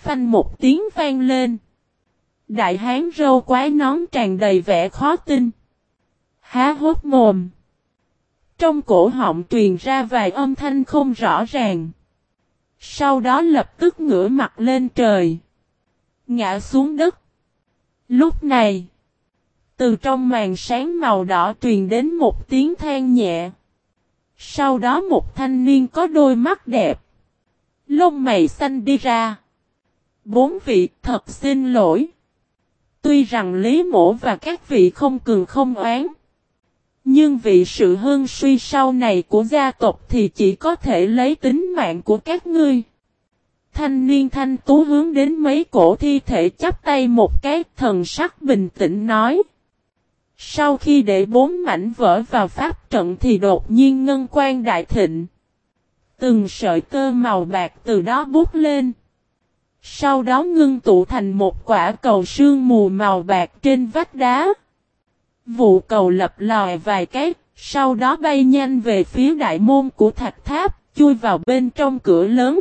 Phanh một tiếng vang lên. Đại hán râu quái nón tràn đầy vẻ khó tin. Há hốc mồm. Trong cổ họng truyền ra vài âm thanh không rõ ràng. Sau đó lập tức ngửa mặt lên trời. Ngã xuống đất. Lúc này, từ trong màn sáng màu đỏ truyền đến một tiếng than nhẹ. Sau đó một thanh niên có đôi mắt đẹp, lông mày xanh đi ra. Bốn vị thật xin lỗi. Tuy rằng Lý Mỗ và các vị không cường không oán, nhưng vì sự hưng suy sau này của gia tộc thì chỉ có thể lấy tính mạng của các ngươi. Thanh niên thanh tú hướng đến mấy cổ thi thể chắp tay một cái, thần sắc bình tĩnh nói. Sau khi để 4 mảnh vỡ vào pháp trận thì đột nhiên ngân quang đại thịnh. Từng sợi tơ màu bạc từ đó bút lên. Sau đó ngưng tụ thành một quả cầu sương mù màu bạc trên vách đá. Vụ cầu lập lòi vài cái, sau đó bay nhanh về phía đại môn của thạch tháp, chui vào bên trong cửa lớn.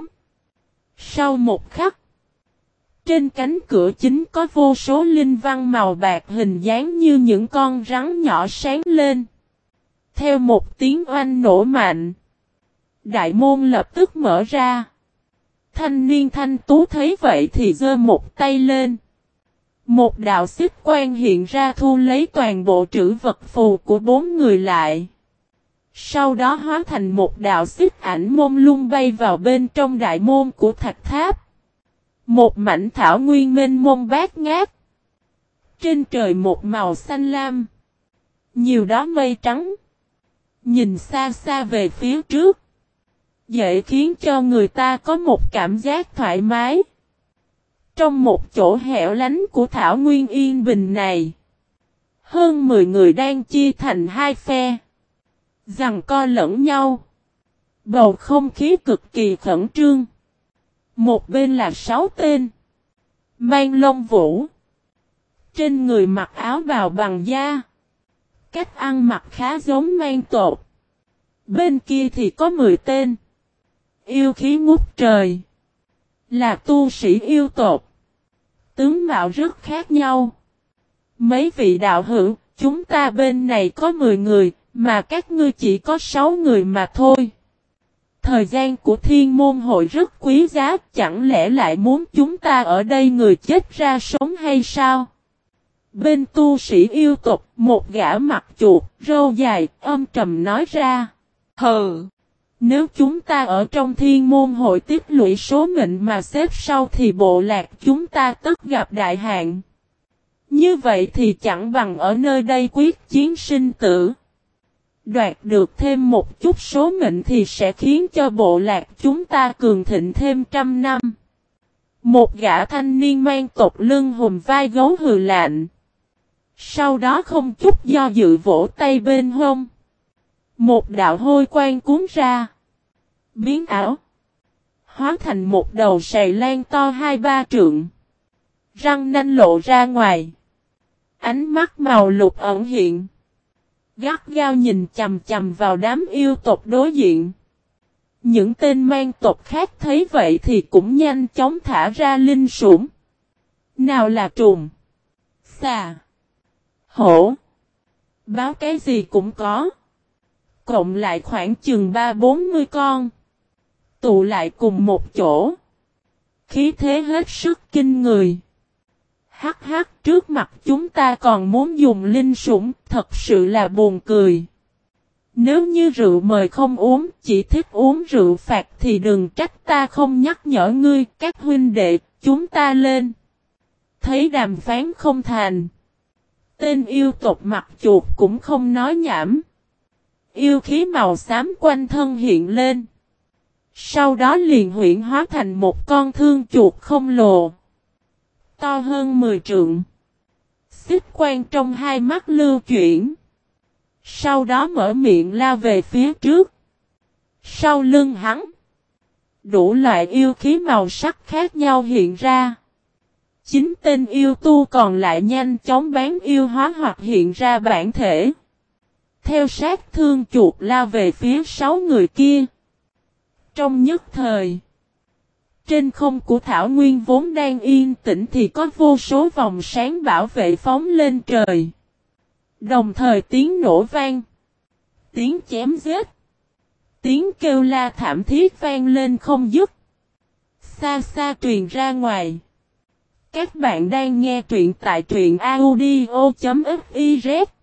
Sau một khắc, trên cánh cửa chính có vô số linh văn màu bạc hình dáng như những con rắn nhỏ sáng lên. Theo một tiếng oanh nổ mạnh, đại môn lập tức mở ra. Thanh niên thanh tú thấy vậy thì giơ một tay lên. Một đạo xích quang hiện ra thu lấy toàn bộ trữ vật phù của 4 người lại. Sau đó hóa thành một đạo xích ảnh mông lung bay vào bên trong đại môn của thạch tháp. Một mảnh thảo nguyên mênh mông bát ngát. Trên trời một màu xanh lam. Nhiều đó mây trắng. Nhìn xa xa về phía trước, dễ khiến cho người ta có một cảm giác thoải mái. Trong một chỗ hẻo lánh của thảo nguyên yên bình này, hơn 10 người đang chia thành hai phe, giằng co lẫn nhau. Bầu không khí cực kỳ khẩn trương. Một bên là 6 tên mang lông vũ, trên người mặc áo bào bằng da, cách ăn mặc khá giống mang tột. Bên kia thì có 10 tên yêu khí ngút trời, là tu sĩ yêu tột. Tướng mạo rất khác nhau. Mấy vị đạo hữu, chúng ta bên này có 10 người, mà các ngươi chỉ có 6 người mà thôi. Thời gian của thiên môn hội rất quý giá, chẳng lẽ lại muốn chúng ta ở đây người chết ra sống hay sao? Bên tu sĩ yêu tộc, một gã mặt chuột, râu dài, âm trầm nói ra. Hừ! Nếu chúng ta ở trong thiên môn hội tiếp lũy số mệnh mà xếp sau thì bộ lạc chúng ta tất gặp đại hạn. Như vậy thì chẳng bằng ở nơi đây quyết chiến sinh tử. Đoạt được thêm một chút số mệnh thì sẽ khiến cho bộ lạc chúng ta cường thịnh thêm 100 năm. Một gã thanh niên mang tộc lưng hùm vai gấu hừ lạnh. Sau đó không chút do dự vỗ tay bên hông. Một đạo hôi quang cuốn ra. Biến ảo. Hóa thành một đầu sầy lan to 2-3 trượng. Răng nanh lộ ra ngoài. Ánh mắt màu lục ẩn hiện. Gắt gao nhìn chầm chầm vào đám yêu tộc đối diện. Những tên mang tộc khác thấy vậy thì cũng nhanh chóng thả ra linh sủng. Nào là trùng, xà, hổ, báo cái gì cũng có. Cộng lại khoảng chừng 30-40 con. Tụ lại cùng một chỗ. Khí thế hết sức kinh người. Hắc hắc, trước mặt chúng ta còn muốn dùng linh sủng, thật sự là buồn cười. Nếu như rượu mời không uống, chỉ thích uống rượu phạt thì đừng trách ta không nhắc nhở ngươi, các huynh đệ, chúng ta lên. Thấy đàm phán không thành. Tên yêu tộc mặt chuột cũng không nói nhảm. Yêu khí màu xám quanh thân hiện lên. Sau đó liền huyễn hóa thành một con thương chuột khổng lồ. To hơn 10 trượng. Xích quang trong hai mắt lưu chuyển. Sau đó mở miệng lao về phía trước. Sau lưng hắn, đủ loại yêu khí màu sắc khác nhau hiện ra. 9 tên yêu tu còn lại nhanh chóng bán yêu hóa hoặc hiện ra bản thể. Theo sát thương chuột lao về phía 6 người kia. Trong nhất thời, trên không của thảo nguyên vốn đang yên tĩnh thì có vô số vòng sáng bảo vệ phóng lên trời. Đồng thời tiếng nổ vang, tiếng chém giết, tiếng kêu la thảm thiết vang lên không dứt. Xa xa truyền ra ngoài. Các bạn đang nghe truyện tại truyện audio.fiz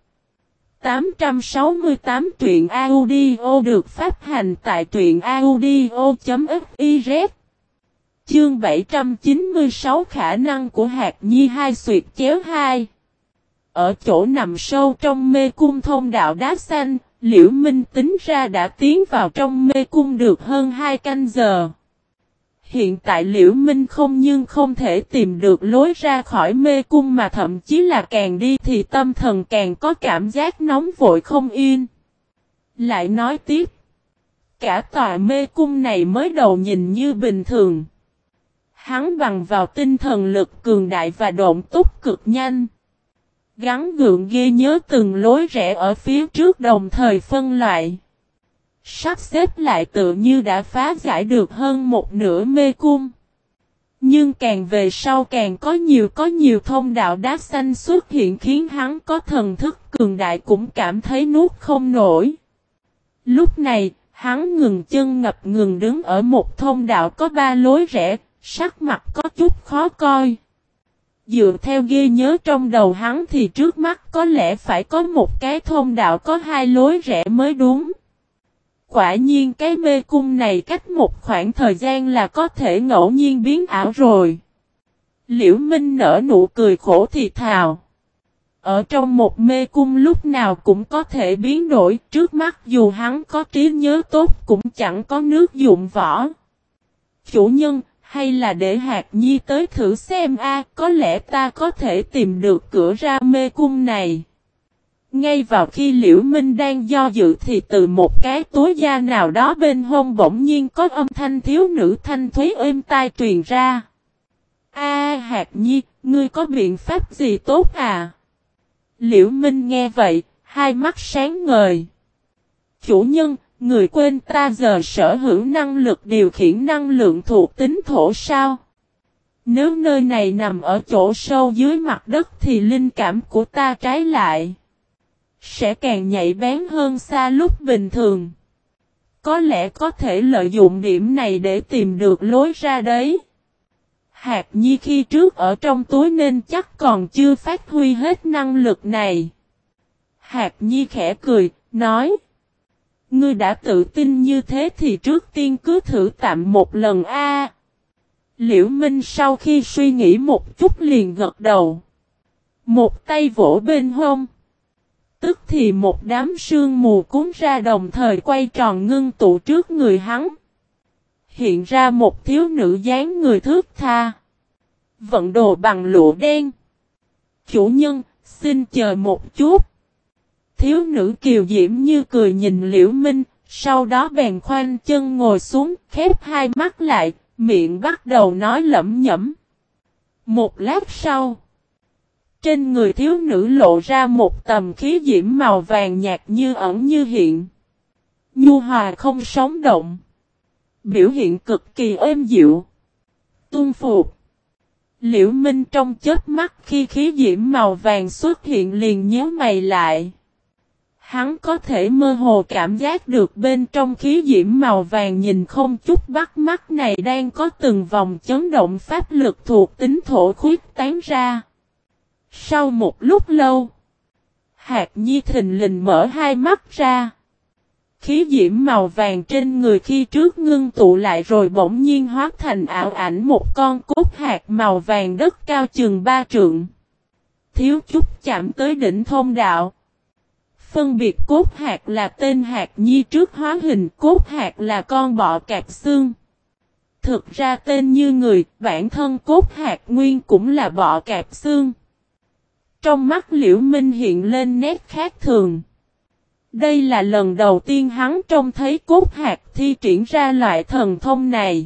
868 truyện audio được phát hành tại truyện audio.fiz. Chương 796 khả năng của Hạt Nhi hai xuyệt chéo 2. Ở chỗ nằm sâu trong mê cung thông đạo đá xanh, Liễu Minh tính ra đã tiến vào trong mê cung được hơn 2 canh giờ. Hiện tại Liễu Minh không thể tìm được lối ra khỏi mê cung mà thậm chí là càng đi thì tâm thần càng có cảm giác nóng vội không yên. Lại nói tiếp, cả tòa mê cung này mới đầu nhìn như bình thường. Hắn bằng vào tinh thần lực cường đại và độn túc cực nhanh. Gắn gượng ghi nhớ từng lối rẽ ở phía trước đồng thời phân loại. Sắp xếp lại tự như đã phá giải được hơn một nửa mê cung. Nhưng càng về sau càng có nhiều thông đạo đá xanh xuất hiện khiến hắn có thần thức cường đại cũng cảm thấy nuốt không nổi. Lúc này, hắn ngừng chân ngập ngừng đứng ở một thông đạo có 3 lối rẽ, sắc mặt có chút khó coi. Dựa theo ghi nhớ trong đầu hắn thì trước mắt có lẽ phải có một cái thông đạo có 2 lối rẽ mới đúng. Quả nhiên cái mê cung này cách một khoảng thời gian là có thể ngẫu nhiên biến ảo rồi. Liễu Minh nở nụ cười khổ thì thào. Ở trong một mê cung lúc nào cũng có thể biến đổi, trước mắt dù hắn có trí nhớ tốt cũng chẳng có nước dụng võ. Chủ nhân, hay là để Hạt Nhi tới thử xem có lẽ ta có thể tìm được cửa ra mê cung này. Ngay vào khi Liễu Minh đang do dự thì từ một cái túi da nào đó bên hông bỗng nhiên có âm thanh thiếu nữ thanh thúy êm tai truyền ra. Hạt Nhi, ngươi có biện pháp gì tốt à? Liễu Minh nghe vậy, hai mắt sáng ngời. Chủ nhân, người quên ta giờ sở hữu năng lực điều khiển năng lượng thuộc tính thổ sao? Nếu nơi này nằm ở chỗ sâu dưới mặt đất thì linh cảm của ta trái lại sẽ càng nhạy bén hơn xa lúc bình thường. Có lẽ có thể lợi dụng điểm này để tìm được lối ra đấy. Hạt Nhi khi trước ở trong túi nên chắc còn chưa phát huy hết năng lực này. Hạt Nhi khẽ cười, nói. Ngươi đã tự tin như thế thì trước tiên cứ thử tạm một lần Liễu Minh sau khi suy nghĩ một chút liền gật đầu. Một tay vỗ bên hông. Tức thì một đám sương mù cuốn ra đồng thời quay tròn ngưng tụ trước người hắn. Hiện ra một thiếu nữ dáng người thướt tha. Vận đồ bằng lụa đen. Chủ nhân, xin chờ một chút. Thiếu nữ kiều diễm như cười nhìn Liễu Minh, sau đó bèn khoanh chân ngồi xuống, khép hai mắt lại, miệng bắt đầu nói lẩm nhẩm. Một lát sau, trên người thiếu nữ lộ ra một tầm khí diễm màu vàng nhạt như ẩn như hiện. Nhu hòa không sống động. Biểu hiện cực kỳ êm dịu. Tuân phục. Liễu Minh trong chớp mắt khi khí diễm màu vàng xuất hiện liền nhíu mày lại. Hắn có thể mơ hồ cảm giác được bên trong khí diễm màu vàng nhìn không chút bắt mắt này đang có từng vòng chấn động pháp lực thuộc tính thổ khuyết tán ra. Sau một lúc lâu, Hạt Nhi thình lình mở hai mắt ra. Khí diễm màu vàng trên người khi trước ngưng tụ lại rồi bỗng nhiên hóa thành ảo ảnh một con cốt hạt màu vàng đất cao chừng 3 trượng. Thiếu chút chạm tới đỉnh thông đạo. Phân biệt cốt hạt là tên Hạt Nhi trước hóa hình, cốt hạt là con bọ cạp xương. Thực ra tên như người, bản thân cốt hạt nguyên cũng là bọ cạp xương. Trong mắt Liễu Minh hiện lên nét khác thường. Đây là lần đầu tiên hắn trông thấy cốt hạt thi triển ra loại thần thông này.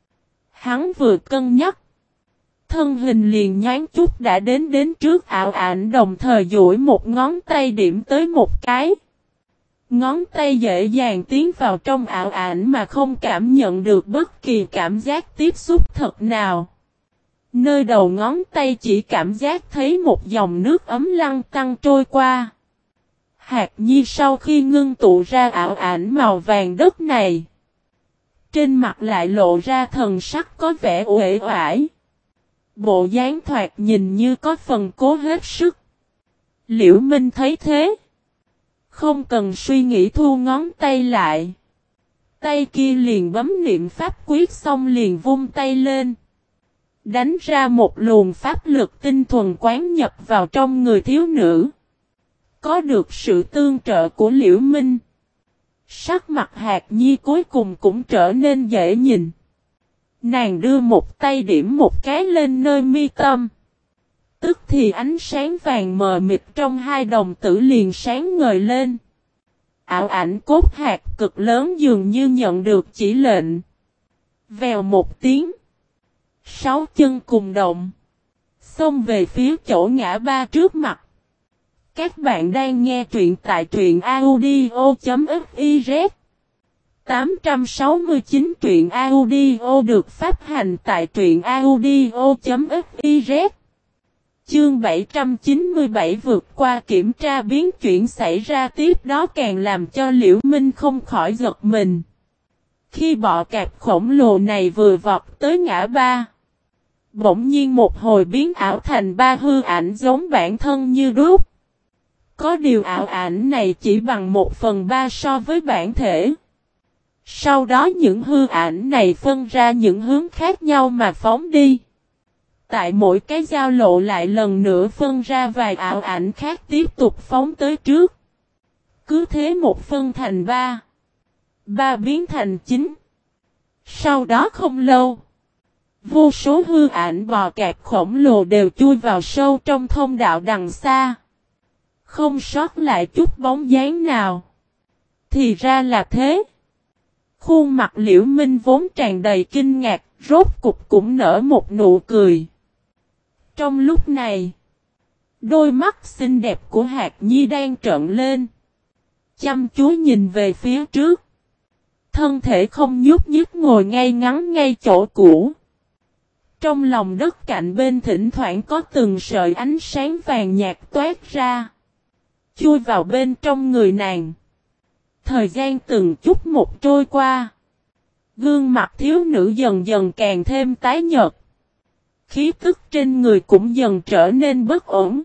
Hắn vừa cân nhắc. Thân hình liền nhoáng chút đã đến trước ảo ảnh đồng thời duỗi một ngón tay điểm tới một cái. Ngón tay dễ dàng tiến vào trong ảo ảnh mà không cảm nhận được bất kỳ cảm giác tiếp xúc thật nào. Nơi đầu ngón tay chỉ cảm giác thấy một dòng nước ấm lăn tăn trôi qua. Hạt Nhi sau khi ngưng tụ ra ảo ảnh màu vàng đất này, trên mặt lại lộ ra thần sắc có vẻ uể oải. Bộ dáng thoạt nhìn như có phần cố hết sức. Liễu Minh thấy thế, không cần suy nghĩ thu ngón tay lại. Tay kia liền bấm niệm pháp quyết xong liền vung tay lên. Đánh ra một luồng pháp lực tinh thuần quán nhập vào trong người thiếu nữ. Có được sự tương trợ của Liễu Minh, sắc mặt Hạt Nhi cuối cùng cũng trở nên dễ nhìn. Nàng đưa một tay điểm một cái lên nơi mi tâm. Tức thì ánh sáng vàng mờ mịt trong hai đồng tử liền sáng ngời lên. Ảo ảnh cốt hạt cực lớn dường như nhận được chỉ lệnh. Vèo một tiếng, 6 chân cùng động, xông về phía chỗ ngã ba trước mặt. Các bạn đang nghe truyện tại truyện audio.fiz. 869 truyện audio được phát hành tại truyện audio.fiz. Chương 797 vượt qua kiểm tra biến chuyển xảy ra tiếp đó càng làm cho Liễu Minh không khỏi giật mình. Khi bọ cạp khổng lồ này vừa vọt tới ngã ba, bỗng nhiên một hồi biến ảo thành ba hư ảnh giống bản thân như đúc. Có điều ảo ảnh này chỉ bằng 1/3 so với bản thể. Sau đó những hư ảnh này phân ra những hướng khác nhau mà phóng đi. Tại mỗi cái giao lộ lại lần nữa phân ra vài ảo ảnh khác tiếp tục phóng tới trước. Cứ thế một phân thành 3. 3 biến thành 9. Sau đó không lâu, vô số hư ảnh bò cạp khổng lồ đều chui vào sâu trong thông đạo đằng xa. Không sót lại chút bóng dáng nào. Thì ra là thế. Khuôn mặt Liễu Minh vốn tràn đầy kinh ngạc, rốt cục cũng nở một nụ cười. Trong lúc này, đôi mắt xinh đẹp của Hạt Nhi đang trợn lên, chăm chú nhìn về phía trước. Thân thể không nhúc nhích ngồi ngay ngắn ngay chỗ cũ. Trong lòng đất cạnh bên thỉnh thoảng có từng sợi ánh sáng vàng nhạt toát ra, chui vào bên trong người nàng. Thời gian từng chút một trôi qua, gương mặt thiếu nữ dần dần càng thêm tái nhợt. Khí tức trên người cũng dần trở nên bất ổn.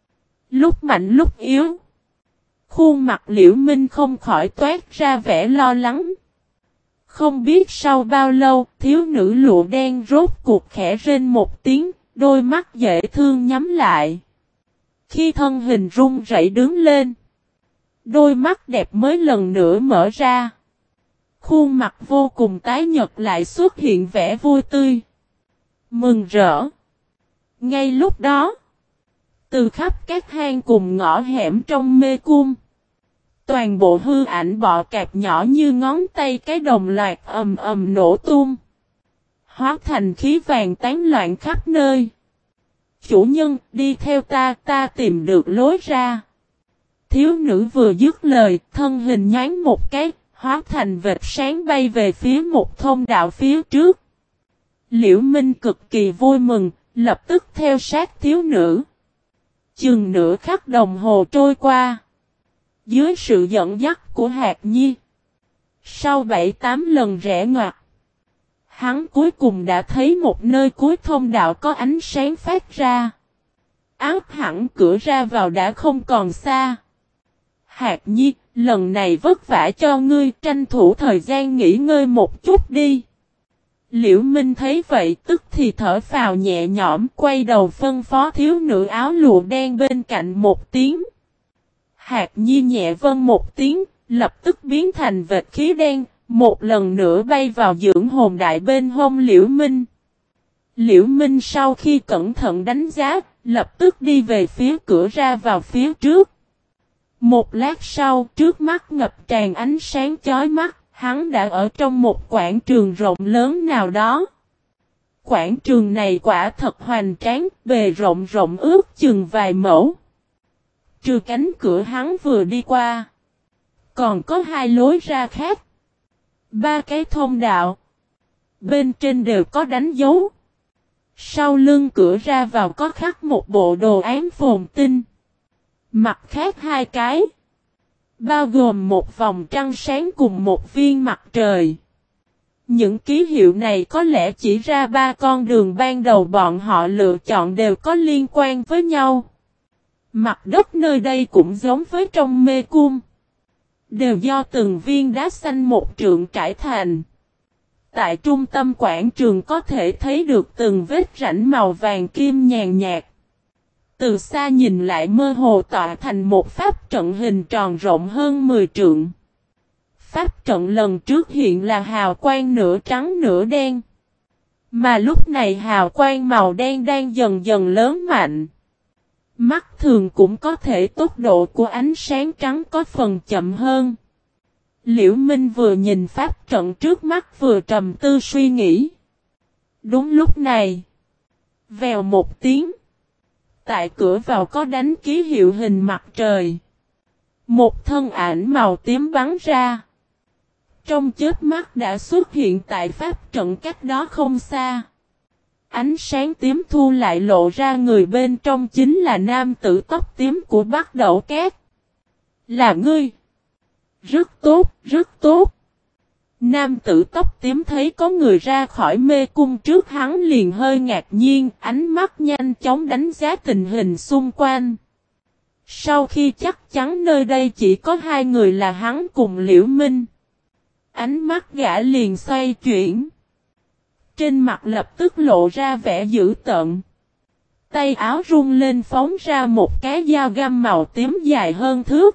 Lúc mạnh lúc yếu. Khuôn mặt Liễu Minh không khỏi toát ra vẻ lo lắng. Không biết sau bao lâu, thiếu nữ lụa đen rốt cuộc khẽ rên một tiếng, đôi mắt dễ thương nhắm lại. Khi thân hình run rẩy đứng lên, đôi mắt đẹp mới lần nữa mở ra. Khuôn mặt vô cùng tái nhợt lại xuất hiện vẻ vui tươi, mừng rỡ. Ngay lúc đó, từ khắp các hang cùng ngõ hẻm trong mê cung, toàn bộ hư ảnh bọ cạp nhỏ như ngón tay cái đồng loạt ầm ầm nổ tung, hóa thành khí vàng tán loạn khắp nơi. Chủ nhân, đi theo ta, ta tìm được lối ra. Thiếu nữ vừa dứt lời, thân hình nhoáng một cái, hóa thành vệt sáng bay về phía một thông đạo phía trước. Liễu Minh cực kỳ vui mừng, lập tức theo sát thiếu nữ. Chừng nửa khắc đồng hồ trôi qua. Dưới sự dẫn dắt của Hạt Nhi, sau 7-8 lần rẽ ngoặt, hắn cuối cùng đã thấy một nơi cuối thông đạo có ánh sáng phát ra. Áp hẳn cửa ra vào đã không còn xa. Hạt Nhi, lần này vất vả cho ngươi, tranh thủ thời gian nghỉ ngơi một chút đi. Liễu Minh thấy vậy tức thì thở phào nhẹ nhõm, quay đầu phân phó thiếu nữ áo lụa đen bên cạnh một tiếng. Hạt Nhi nhẹ vâng một tiếng, lập tức biến thành vệt khí đen, một lần nữa bay vào dưỡng hồn đại bên hông Liễu Minh. Liễu Minh sau khi cẩn thận đánh giá, lập tức đi về phía cửa ra vào phía trước. Một lát sau, trước mắt ngập tràn ánh sáng chói mắt, hắn đã ở trong một quảng trường rộng lớn nào đó. Quảng trường này quả thật hoành tráng, bề rộng rộng ước chừng vài mẫu. Trừ cánh cửa hắn vừa đi qua, Còn có hai lối ra khác. Ba cái thông đạo. Bên trên đều có đánh dấu. Sau lưng cửa ra vào có khắc một bộ đồ án phồn tinh. Mặt khác hai cái. Bao gồm một vòng trăng sáng cùng một viên mặt trời. Những ký hiệu này có lẽ chỉ ra ba con đường ban đầu bọn họ lựa chọn đều có liên quan với nhau. Mặt đất nơi đây cũng giống với trong mê cung. Đều do từng viên đá xanh một trượng trải thành. Tại trung tâm quảng trường có thể thấy được từng vết rãnh màu vàng kim nhàn nhạt. Từ xa nhìn lại mơ hồ tọa thành một pháp trận hình tròn rộng hơn 10 trượng. Pháp trận lần trước hiện là hào quang nửa trắng nửa đen. Mà lúc này hào quang màu đen đang dần dần lớn mạnh. Mắt thường cũng có thể tốc độ của ánh sáng trắng có phần chậm hơn. Liễu Minh vừa nhìn pháp trận trước mắt vừa trầm tư suy nghĩ. Đúng lúc này. Vèo một tiếng. Tại cửa vào có đánh ký hiệu hình mặt trời. Một thân ảnh màu tím bắn ra. Trong chớp mắt đã xuất hiện tại pháp trận cách đó không xa. Ánh sáng tím thu lại lộ ra người bên trong chính là nam tử tóc tím của Bắc Đẩu Cát. Là ngươi. Rất tốt, rất tốt. Nam tử tóc tím thấy có người ra khỏi mê cung trước hắn liền hơi ngạc nhiên, ánh mắt nhanh chóng đánh giá tình hình xung quanh. Sau khi chắc chắn nơi đây chỉ có hai người là hắn cùng Liễu Minh. Ánh mắt gã liền xoay chuyển. Trên mặt lập tức lộ ra vẻ dữ tợn. Tay áo rung lên phóng ra một cái dao găm màu tím dài hơn thước.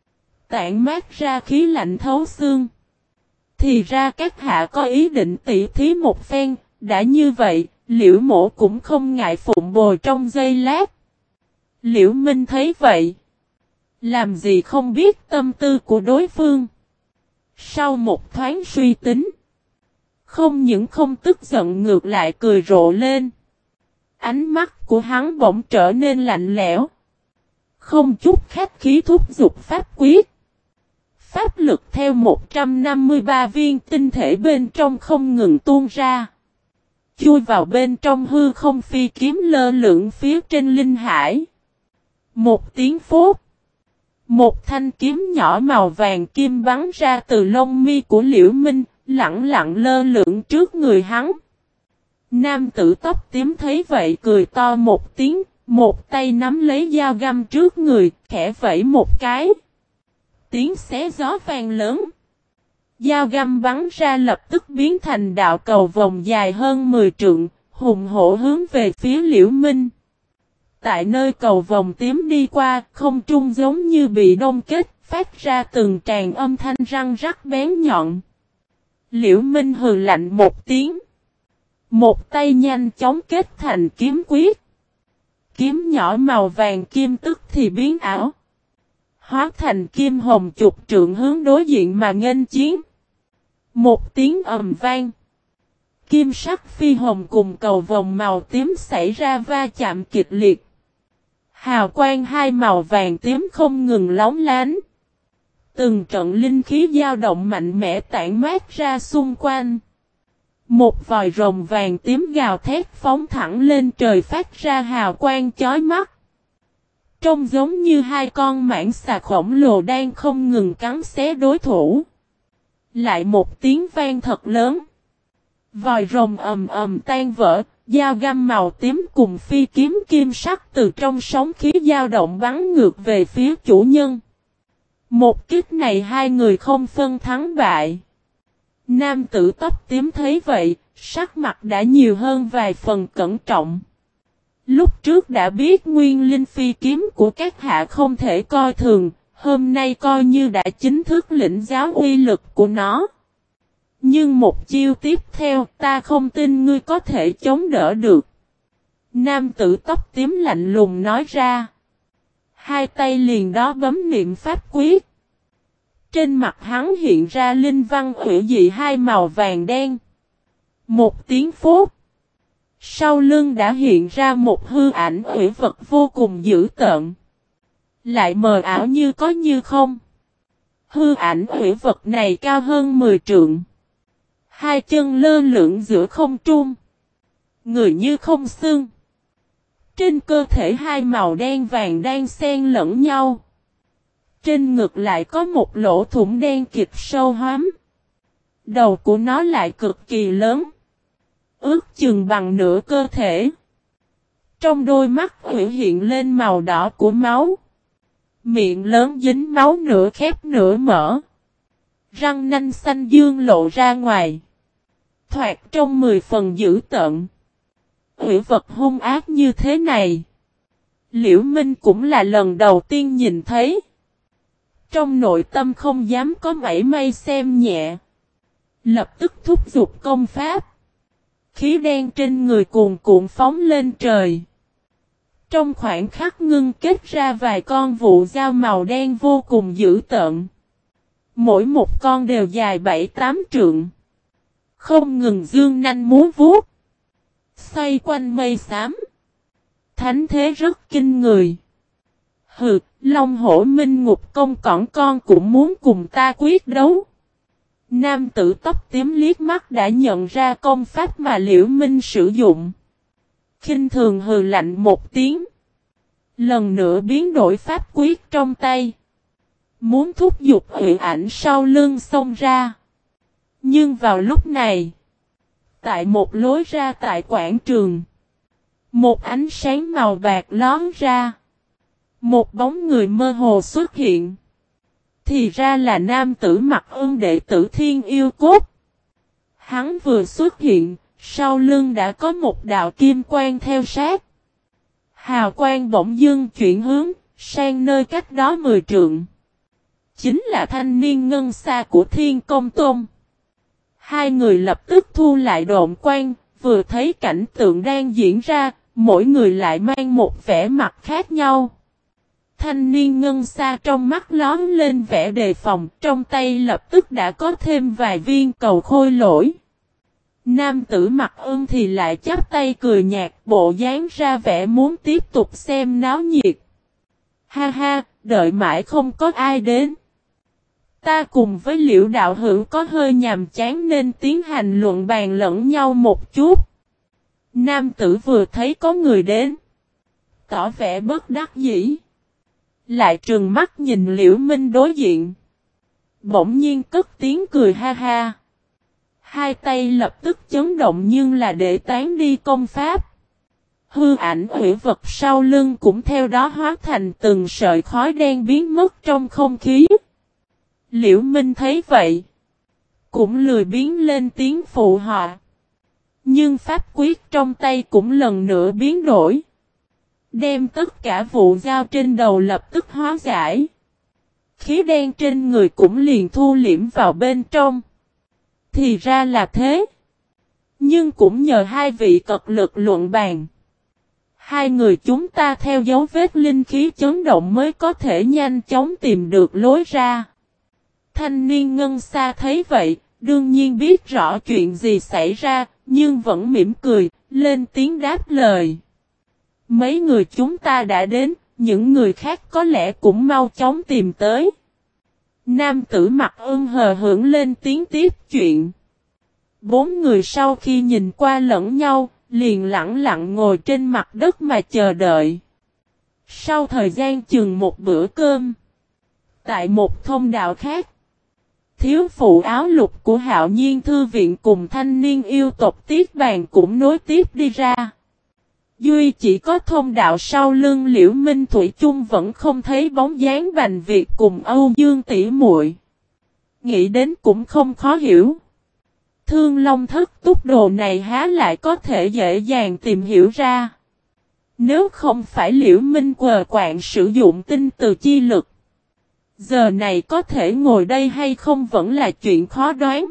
Tản mát ra khí lạnh thấu xương. Thì ra các hạ có ý định tỉ thí một phen, đã như vậy, Liễu Mộ cũng không ngại phụng bồi trong giây lát. Liễu Minh thấy vậy. Làm gì không biết tâm tư của đối phương. Sau một thoáng suy tính. Không những không tức giận ngược lại cười rộ lên. Ánh mắt của hắn bỗng trở nên lạnh lẽo. Không chút khách khí thúc giục pháp quyết. Pháp lực theo 153 viên tinh thể bên trong không ngừng tuôn ra. Chui vào bên trong hư không phi kiếm lơ lửng phía trên linh hải. Một tiếng phốt. Một thanh kiếm nhỏ màu vàng kim bắn ra từ lông mi của Liễu Minh, lặng lặng lơ lửng trước người hắn. Nam tử tóc tím thấy vậy cười to một tiếng, một tay nắm lấy dao găm trước người, khẽ vẫy một cái. Tiếng xé gió vang lớn. Dao găm bắn ra lập tức biến thành đạo cầu vòng dài hơn 10 trượng, hùng hổ hướng về phía Liễu Minh. Tại nơi cầu vòng tím đi qua, không trung giống như bị đông kết, phát ra từng tràng âm thanh răng rắc bén nhọn. Liễu Minh hừ lạnh một tiếng. Một tay nhanh chóng kết thành kiếm quyết. Kiếm nhỏ màu vàng kim tức thì biến ảo. Hóa thành kim hồng chục trượng hướng đối diện mà nghênh chiến. Một tiếng ầm vang. Kim sắc phi hồng cùng cầu vòng màu tím xảy ra va chạm kịch liệt. Hào quang hai màu vàng tím không ngừng lóng lánh. Từng trận linh khí dao động mạnh mẽ tản mát ra xung quanh. Một vòi rồng vàng tím gào thét phóng thẳng lên trời phát ra hào quang chói mắt. Trông giống như hai con mãng xà khổng lồ đang không ngừng cắn xé đối thủ. Lại một tiếng vang thật lớn. Vòi rồng ầm ầm tan vỡ, dao găm màu tím cùng phi kiếm kim sắc từ trong sóng khí dao động bắn ngược về phía chủ nhân. Một kích này hai người không phân thắng bại. Nam tử tóc tím thấy vậy, sắc mặt đã nhiều hơn vài phần cẩn trọng. Lúc trước đã biết nguyên linh phi kiếm của các hạ không thể coi thường, hôm nay coi như đã chính thức lĩnh giáo uy lực của nó. Nhưng một chiêu tiếp theo ta không tin ngươi có thể chống đỡ được. Nam tử tóc tím lạnh lùng nói ra. Hai tay liền đó bấm niệm pháp quyết. Trên mặt hắn hiện ra linh văn hủy dị hai màu vàng đen. Một tiếng phốt. Sau lưng đã hiện ra một hư ảnh hủy vật vô cùng dữ tợn. Lại mờ ảo như có như không. Hư ảnh hủy vật này cao hơn 10 trượng. Hai chân lơ lửng giữa không trung. Người như không xương. Trên cơ thể hai màu đen vàng đang xen lẫn nhau. Trên ngực lại có một lỗ thủng đen kịt sâu hoắm. Đầu của nó lại cực kỳ lớn. Ước chừng bằng nửa cơ thể. Trong đôi mắt hủy hiện lên màu đỏ của máu. Miệng lớn dính máu nửa khép nửa mở. Răng nanh xanh dương lộ ra ngoài. Thoạt trong 10 phần dữ tợn. Hủy vật hung ác như thế này. Liễu Minh cũng là lần đầu tiên nhìn thấy. Trong nội tâm không dám có mảy may xem nhẹ. Lập tức thúc giục công pháp. Khí đen trên người cuồn cuộn phóng lên trời. Trong khoảnh khắc ngưng kết ra vài con vụ dao màu đen vô cùng dữ tợn. Mỗi một con đều dài 7-8 trượng. Không ngừng dương nanh múa vuốt. Xoay quanh mây xám. Thánh thế rất kinh người. Hừ, Long Hổ Minh Ngục Công cỏn con cũng muốn cùng ta quyết đấu. Nam tử tóc tím liếc mắt đã nhận ra công pháp mà Liễu Minh sử dụng. Khinh thường hừ lạnh một tiếng. Lần nữa biến đổi pháp quyết trong tay. Muốn thúc giục hủy ảnh sau lưng xông ra. Nhưng vào lúc này. Tại một lối ra tại quảng trường. Một ánh sáng màu bạc lón ra. Một bóng người mơ hồ xuất hiện. Thì ra là nam tử Mặc Ưng đệ tử Thiên Yêu Cốt. Hắn vừa xuất hiện, sau lưng đã có một đạo kim quang theo sát. Hào quang bỗng dưng chuyển hướng, sang nơi cách đó 10 trượng. Chính là thanh niên ngân xa của Thiên Công Tôn. Hai người lập tức thu lại độn quang, vừa thấy cảnh tượng đang diễn ra, mỗi người lại mang một vẻ mặt khác nhau. Thanh niên ngân xa trong mắt lón lên vẻ đề phòng, trong tay lập tức đã có thêm vài viên cầu khôi lỗi. Nam tử Mặc Ưng thì lại chắp tay cười nhạt, bộ dáng ra vẻ muốn tiếp tục xem náo nhiệt. Ha ha, đợi mãi không có ai đến. Ta cùng với Liễu đạo hữu có hơi nhàm chán nên tiến hành luận bàn lẫn nhau một chút. Nam tử vừa thấy có người đến. Tỏ vẻ bất đắc dĩ. Lại trừng mắt nhìn Liễu Minh đối diện. Bỗng nhiên cất tiếng cười ha ha. Hai tay lập tức chấn động nhưng là để tán đi công pháp. Hư ảnh hủy vật sau lưng cũng theo đó hóa thành từng sợi khói đen biến mất trong không khí. Liễu Minh thấy vậy. Cũng lười biến lên tiếng phụ họ. Nhưng pháp quyết trong tay cũng lần nữa biến đổi. Đem tất cả vụ dao trên đầu lập tức hóa giải. Khí đen trên người cũng liền thu liễm vào bên trong. Thì ra là thế. Nhưng cũng nhờ hai vị cật lực luận bàn. Hai người chúng ta theo dấu vết linh khí chấn động mới có thể nhanh chóng tìm được lối ra. Thanh niên ngân xa thấy vậy, đương nhiên biết rõ chuyện gì xảy ra, nhưng vẫn mỉm cười, lên tiếng đáp lời. Mấy người chúng ta đã đến, những người khác có lẽ cũng mau chóng tìm tới. Nam tử Mặc Ưng hờ hững lên tiếng tiếp chuyện. Bốn người sau khi nhìn qua lẫn nhau, liền lặng lặng ngồi trên mặt đất mà chờ đợi. Sau thời gian chừng một bữa cơm, tại một thông đạo khác, thiếu phụ áo lục của Hạo Nhiên Thư Viện cùng thanh niên yêu tộc Tiết Bàn cũng nối tiếp đi ra. Duy chỉ có thông đạo sau lưng Liễu Minh Thủy chung vẫn không thấy bóng dáng Bành Việt cùng Âu Dương tỷ muội. Nghĩ đến cũng không khó hiểu. Thương Long Thất Túc Đồ này há lại có thể dễ dàng tìm hiểu ra. Nếu không phải Liễu Minh quờ quạng sử dụng tinh từ chi lực, giờ này có thể ngồi đây hay không vẫn là chuyện khó đoán.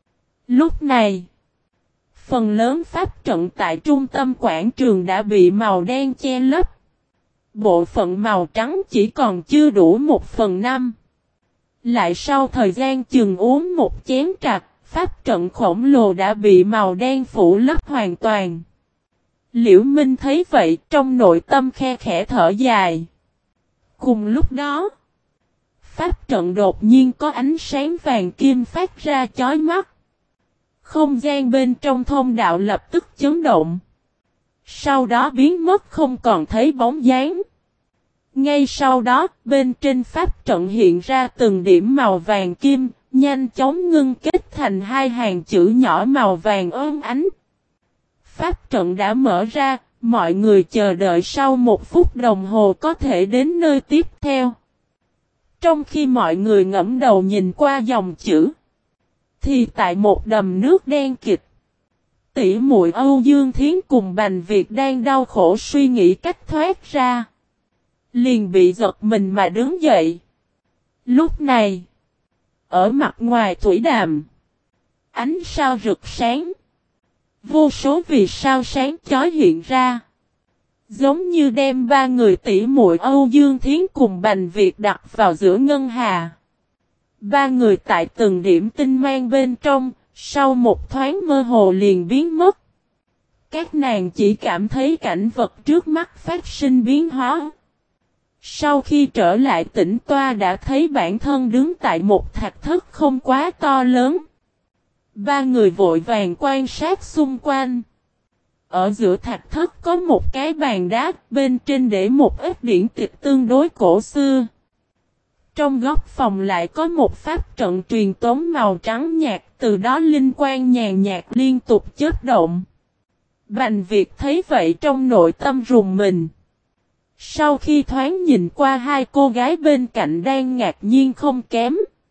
Lúc này, phần lớn pháp trận tại trung tâm quảng trường đã bị màu đen che lấp. Bộ phận màu trắng chỉ còn chưa đủ 1/5. Lại sau thời gian chừng uống một chén trà, pháp trận khổng lồ đã bị màu đen phủ lấp hoàn toàn. Liễu Minh thấy vậy trong nội tâm khe khẽ thở dài. Cùng lúc đó, pháp trận đột nhiên có ánh sáng vàng kim phát ra chói mắt. Không gian bên trong thông đạo lập tức chấn động. Sau đó biến mất không còn thấy bóng dáng. Ngay sau đó, bên trên pháp trận hiện ra từng điểm màu vàng kim, nhanh chóng ngưng kết thành hai hàng chữ nhỏ màu vàng óng ánh. Pháp trận đã mở ra, mọi người chờ đợi sau 1 phút đồng hồ có thể đến nơi tiếp theo. Trong khi mọi người ngẩng đầu nhìn qua dòng chữ, thì tại một đầm nước đen kịt, tỷ muội Âu Dương Thiến cùng Bành Việt đang đau khổ suy nghĩ cách thoát ra. Liền bị giật mình mà đứng dậy. Lúc này, ở mặt ngoài thủy đàm, ánh sao rực sáng. Vô số vì sao sáng chói hiện ra. Giống như đem 3 người tỷ muội Âu Dương Thiến cùng Bành Việt đặt vào giữa ngân hà. 3 người tại từng điểm tinh mang bên trong, sau một thoáng mơ hồ liền biến mất. Các nàng chỉ cảm thấy cảnh vật trước mắt phát sinh biến hóa. Sau khi trở lại tỉnh toa đã thấy bản thân đứng tại một thạch thất không quá to lớn. 3 người vội vàng quan sát xung quanh. Ở giữa thạch thất có một cái bàn đá, bên trên để một ít điển tịch tương đối cổ xưa. Trong góc phòng lại có một pháp trận truyền tống màu trắng nhạt, từ đó linh quang nhàn nhạt liên tục chớp động. Bành Việt thấy vậy trong nội tâm rùng mình. Sau khi thoáng nhìn qua hai cô gái bên cạnh đang ngạc nhiên không kém.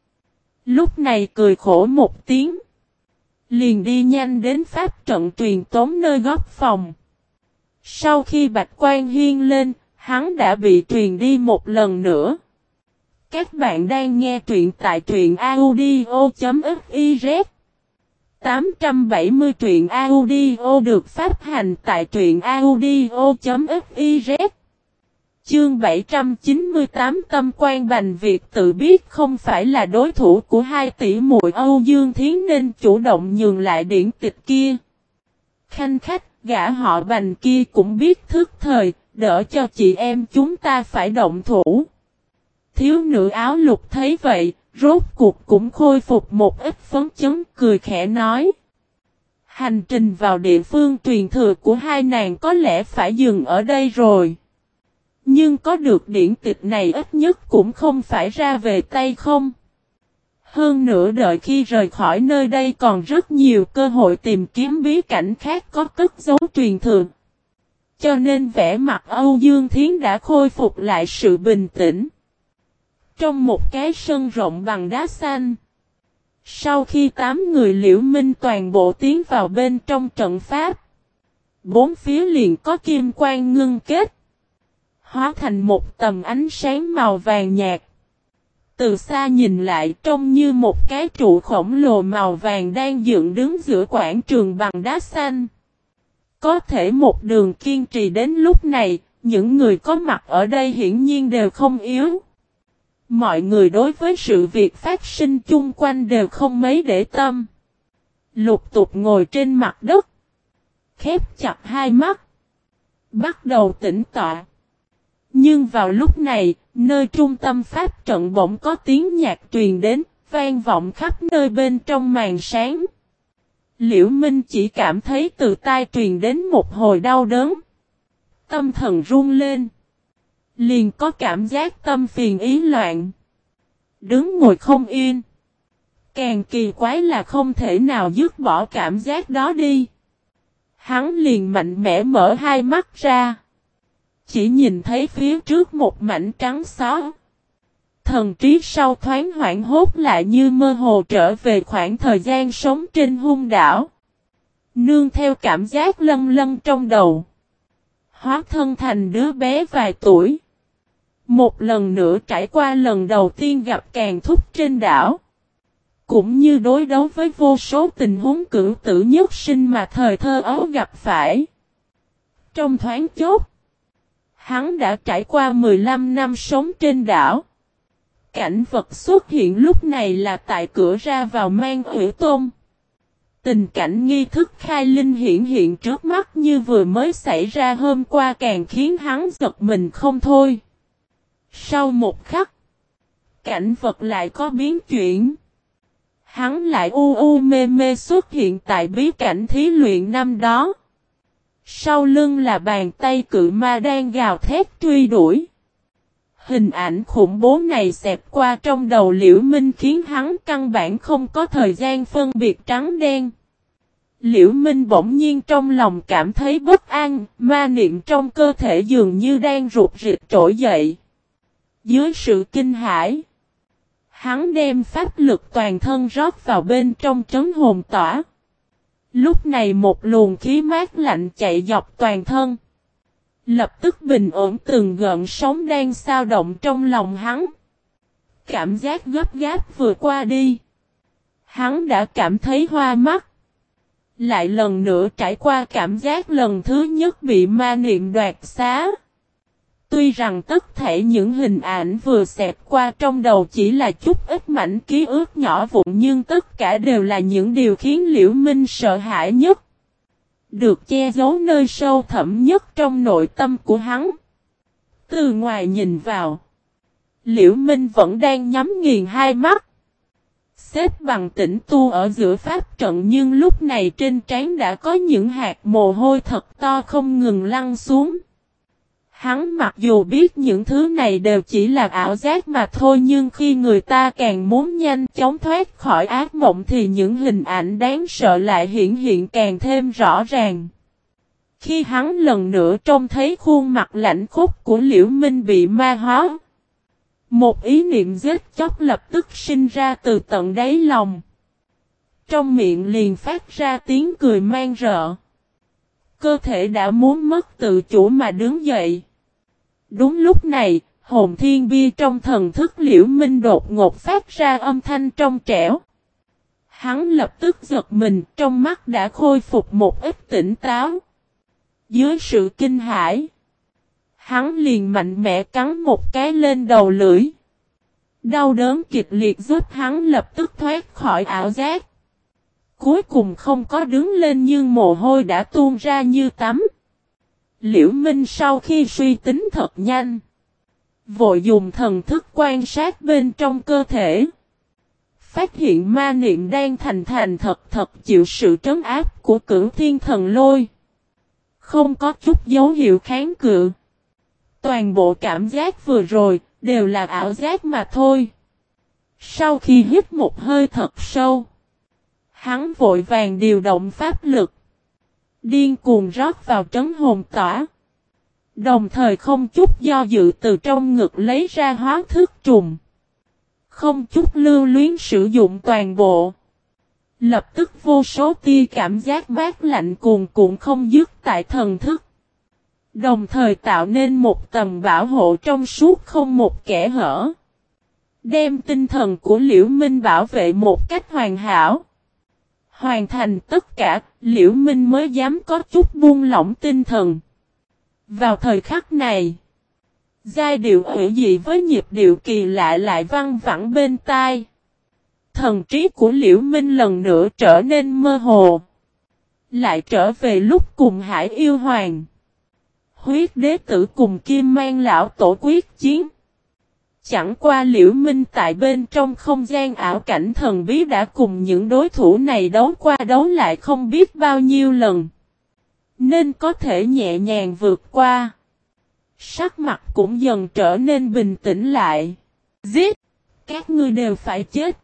Lúc này cười khổ một tiếng. Liền đi nhanh đến pháp trận truyền tống nơi góc phòng. Sau khi bạch quan hiên lên, hắn đã bị truyền đi một lần nữa. Các bạn đang nghe truyện tại truyện audio.fiz 870 truyện audio được phát hành tại truyện audio.fiz Chương 798 Tâm quan Bành Việt tự biết không phải là đối thủ của hai tỷ muội Âu Dương Thiến nên chủ động nhường lại điển tịch kia. Khanh khách, gã họ Bành kia cũng biết thức thời, đỡ cho chị em chúng ta phải động thủ. Thiếu nữ áo lục thấy vậy, rốt cuộc cũng khôi phục một ít phấn chấn, cười khẽ nói. Hành trình vào địa phương truyền thừa của hai nàng có lẽ phải dừng ở đây rồi. Nhưng có được điển tịch này ít nhất cũng không phải ra về tay không. Hơn nữa đợi khi rời khỏi nơi đây còn rất nhiều cơ hội tìm kiếm bí cảnh khác có cất giấu truyền thừa. Cho nên vẻ mặt Âu Dương Thiến đã khôi phục lại sự bình tĩnh. Trong một cái sân rộng bằng đá xanh. Sau khi 8 người Liễu Minh toàn bộ tiến vào bên trong trận pháp. 4 phía liền có kim quang ngưng kết. Hóa thành một tầm ánh sáng màu vàng nhạt. Từ xa nhìn lại trông như một cái trụ khổng lồ màu vàng đang dựng đứng giữa quảng trường bằng đá xanh. Có thể một đường kiên trì đến lúc này, những người có mặt ở đây hiển nhiên đều không yếu. Mọi người đối với sự việc phát sinh chung quanh đều không mấy để tâm. Lục tục ngồi trên mặt đất. Khép chặt hai mắt. Bắt đầu tĩnh tọa. Nhưng vào lúc này, nơi trung tâm pháp trận bỗng có tiếng nhạc truyền đến, vang vọng khắp nơi bên trong màn sáng. Liễu Minh chỉ cảm thấy từ tai truyền đến một hồi đau đớn. Tâm thần run lên. Liền có cảm giác tâm phiền ý loạn. Đứng ngồi không yên. Càng kỳ quái là không thể nào dứt bỏ cảm giác đó đi. Hắn liền mạnh mẽ mở hai mắt ra. Chỉ nhìn thấy phía trước một mảnh trắng xóa. Thần trí sau thoáng hoảng hốt lại như mơ hồ trở về khoảng thời gian sống trên hung đảo. Nương theo cảm giác lâng lâng trong đầu. Hóa thân thành đứa bé vài tuổi. Một lần nữa trải qua lần đầu tiên gặp Càn Thúc trên đảo. Cũng như đối đấu với vô số tình huống cửu tử nhất sinh mà thời thơ ấu gặp phải. Trong thoáng chốc. Hắn đã trải qua 15 năm sống trên đảo. Cảnh vật xuất hiện lúc này là tại cửa ra vào Mang Ủy Tôn. Tình cảnh nghi thức khai linh hiện trước mắt như vừa mới xảy ra hôm qua càng khiến hắn giật mình không thôi. Sau một khắc, cảnh vật lại có biến chuyển. Hắn lại mê mê xuất hiện tại bí cảnh thí luyện năm đó. Sau lưng là bàn tay cự ma đang gào thét truy đuổi. Hình ảnh khủng bố này xẹt qua trong đầu Liễu Minh khiến hắn căn bản không có thời gian phân biệt trắng đen. Liễu Minh bỗng nhiên trong lòng cảm thấy bất an, ma niệm trong cơ thể dường như đang rụt rịch trỗi dậy. Dưới sự kinh hãi, hắn đem pháp lực toàn thân rót vào bên trong trấn hồn tỏa. Lúc này một luồng khí mát lạnh chạy dọc toàn thân. Lập tức bình ổn từng gợn sóng đang xao động trong lòng hắn. Cảm giác gấp gáp vừa qua đi. Hắn đã cảm thấy hoa mắt. Lại lần nữa trải qua cảm giác lần thứ nhất bị ma niệm đoạt xá. Tuy rằng tất thể những hình ảnh vừa xẹt qua trong đầu chỉ là chút ít mảnh ký ức nhỏ vụn nhưng tất cả đều là những điều khiến Liễu Minh sợ hãi nhất. Được che giấu nơi sâu thẳm nhất trong nội tâm của hắn. Từ ngoài nhìn vào, Liễu Minh vẫn đang nhắm nghiền hai mắt. Xếp bằng tĩnh tu ở giữa pháp trận nhưng lúc này trên trán đã có những hạt mồ hôi thật to không ngừng lăn xuống. Hắn mặc dù biết những thứ này đều chỉ là ảo giác mà thôi nhưng khi người ta càng muốn nhanh chóng thoát khỏi ác mộng thì những hình ảnh đáng sợ lại hiển hiện càng thêm rõ ràng. Khi hắn lần nữa trông thấy khuôn mặt lạnh khốc của Liễu Minh bị ma hóa, một ý niệm giết chóc lập tức sinh ra từ tận đáy lòng. Trong miệng liền phát ra tiếng cười man rợ. Cơ thể đã muốn mất tự chủ mà đứng dậy. Đúng lúc này, hồn thiên bia trong thần thức Liễu Minh đột ngột phát ra âm thanh trong trẻo. Hắn lập tức giật mình, trong mắt đã khôi phục một ít tỉnh táo. Dưới sự kinh hãi, hắn liền mạnh mẽ cắn một cái lên đầu lưỡi. Đau đớn kịch liệt giúp hắn lập tức thoát khỏi ảo giác. Cuối cùng không có đứng lên nhưng mồ hôi đã tuôn ra như tắm. Liễu Minh sau khi suy tính thật nhanh, vội dùng thần thức quan sát bên trong cơ thể. Phát hiện ma niệm đang thành thật chịu sự trấn áp của Cửu Thiên Thần Lôi. Không có chút dấu hiệu kháng cự. Toàn bộ cảm giác vừa rồi đều là ảo giác mà thôi. Sau khi hít một hơi thật sâu, hắn vội vàng điều động pháp lực. Điên cuồng rót vào trấn hồn tỏa. Đồng thời không chút do dự từ trong ngực lấy ra hóa thức trùng. Không chút lưu luyến sử dụng toàn bộ. Lập tức vô số tia cảm giác mát lạnh cuồn cuộn không dứt tại thần thức. Đồng thời tạo nên một tầng bảo hộ trong suốt không một kẽ hở. Đem tinh thần của Liễu Minh bảo vệ một cách hoàn hảo. Hoàn thành tất cả, Liễu Minh mới dám có chút buông lỏng tinh thần. Vào thời khắc này, giai điệu hữu dị với nhịp điệu kỳ lạ lại văng vẳng bên tai. Thần trí của Liễu Minh lần nữa trở nên mơ hồ. Lại trở về lúc cùng Hải Yêu Hoàng, Huyết Đế Tử cùng Kim Mang Lão Tổ quyết chiến. Chẳng qua Liễu Minh tại bên trong không gian ảo cảnh thần bí đã cùng những đối thủ này đấu qua đấu lại không biết bao nhiêu lần. Nên có thể nhẹ nhàng vượt qua. Sắc mặt cũng dần trở nên bình tĩnh lại. Giết! Các ngươi đều phải chết!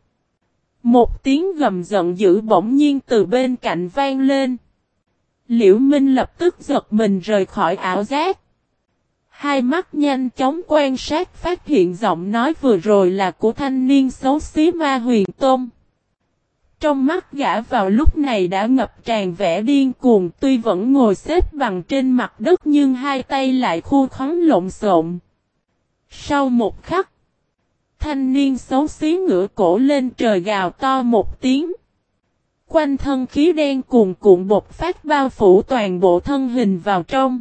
Một tiếng gầm giận dữ bỗng nhiên từ bên cạnh vang lên. Liễu Minh lập tức giật mình rời khỏi ảo giác. Hai mắt nhanh chóng quan sát phát hiện giọng nói vừa rồi là của thanh niên xấu xí Ma Huyền Tôn. Trong mắt gã vào lúc này đã ngập tràn vẻ điên cuồng tuy vẫn ngồi xếp bằng trên mặt đất nhưng hai tay lại khu khoắn lộn xộn. Sau một khắc, thanh niên xấu xí ngửa cổ lên trời gào to một tiếng. Quanh thân khí đen cuồn cuộn bột phát bao phủ toàn bộ thân hình vào trong.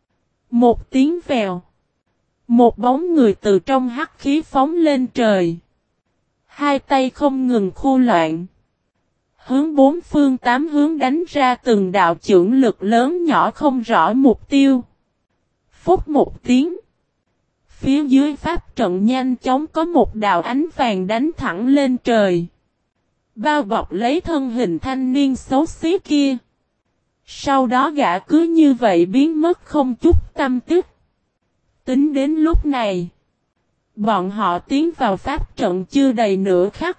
Một tiếng vèo. Một bóng người từ trong hắc khí phóng lên trời. Hai tay không ngừng khu loạn. Hướng bốn phương tám hướng đánh ra từng đạo chưởng lực lớn nhỏ không rõ mục tiêu. Phúc một tiếng. phía dưới pháp trận nhanh chóng có một đạo ánh vàng đánh thẳng lên trời. Bao bọc lấy thân hình thanh niên xấu xí kia. Sau đó gã cứ như vậy biến mất không chút tăm tích. Tính đến lúc này, bọn họ tiến vào pháp trận chưa đầy nửa khắc.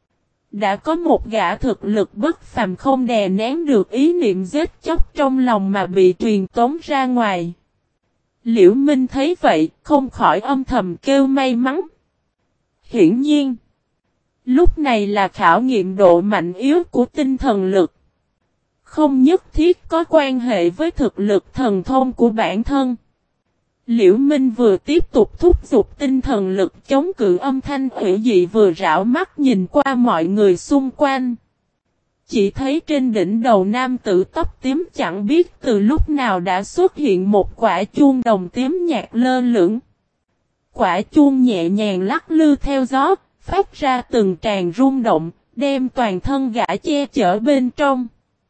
Đã có một gã thực lực bất phàm không đè nén được ý niệm giết chóc trong lòng mà bị truyền tống ra ngoài. Liễu Minh thấy vậy, không khỏi âm thầm kêu may mắn. Hiển nhiên, lúc này là khảo nghiệm độ mạnh yếu của tinh thần lực. Không nhất thiết có quan hệ với thực lực thần thông của bản thân. Liễu Minh vừa tiếp tục thúc giục tinh thần lực chống cự âm thanh hủy dị vừa rảo mắt nhìn qua mọi người xung quanh. Chỉ thấy trên đỉnh đầu nam tử tóc tím chẳng biết từ lúc nào đã xuất hiện một quả chuông đồng tím nhạt lơ lửng. Quả chuông nhẹ nhàng lắc lư theo gió, phát ra từng tràng rung động, đem toàn thân gã che chở bên trong.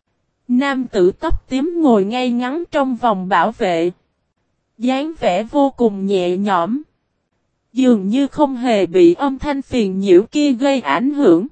Nam tử tóc tím ngồi ngay ngắn trong vòng bảo vệ. dáng vẻ vô cùng nhẹ nhõm. Dường như không hề bị âm thanh phiền nhiễu kia gây ảnh hưởng.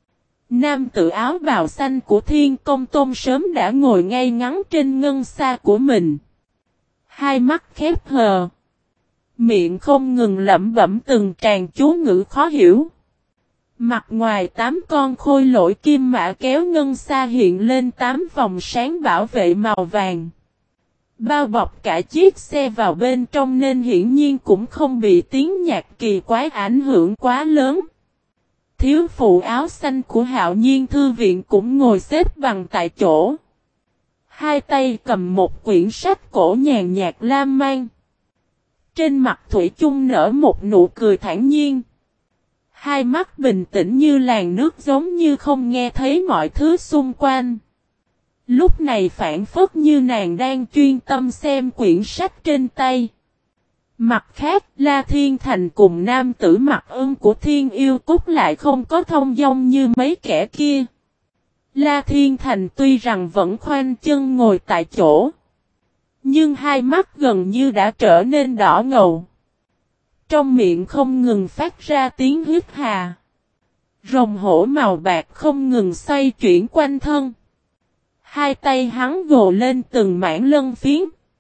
Nam tử áo bào xanh của Thiên Công Tôn sớm đã ngồi ngay ngắn trên ngân xa của mình. Hai mắt khép hờ. Miệng không ngừng lẩm bẩm từng tràng chú ngữ khó hiểu. Mặt ngoài 8 con khôi lỗi kim mã kéo ngân xa hiện lên 8 vòng sáng bảo vệ màu vàng. Bao bọc cả chiếc xe vào bên trong nên hiển nhiên cũng không bị tiếng nhạc kỳ quái ảnh hưởng quá lớn. Thiếu phụ áo xanh của Hạo Nhiên Thư Viện cũng ngồi xếp bằng tại chỗ. Hai tay cầm một quyển sách cổ nhàn nhạt lam mang. Trên mặt thủy chung nở một nụ cười thản nhiên. Hai mắt bình tĩnh như làn nước giống như không nghe thấy mọi thứ xung quanh. Lúc này phản phất như nàng đang chuyên tâm xem quyển sách trên tay. Mặt khác, La Thiên Thành cùng nam tử Mặc Ưng của Thiên Yêu Cúc lại không có thông dong như mấy kẻ kia. La Thiên Thành tuy rằng vẫn khoanh chân ngồi tại chỗ, nhưng hai mắt gần như đã trở nên đỏ ngầu. Trong miệng không ngừng phát ra tiếng hít hà. Rồng hổ màu bạc không ngừng xoay chuyển quanh thân. Hai tay hắn gồ lên từng mảng lân phiến.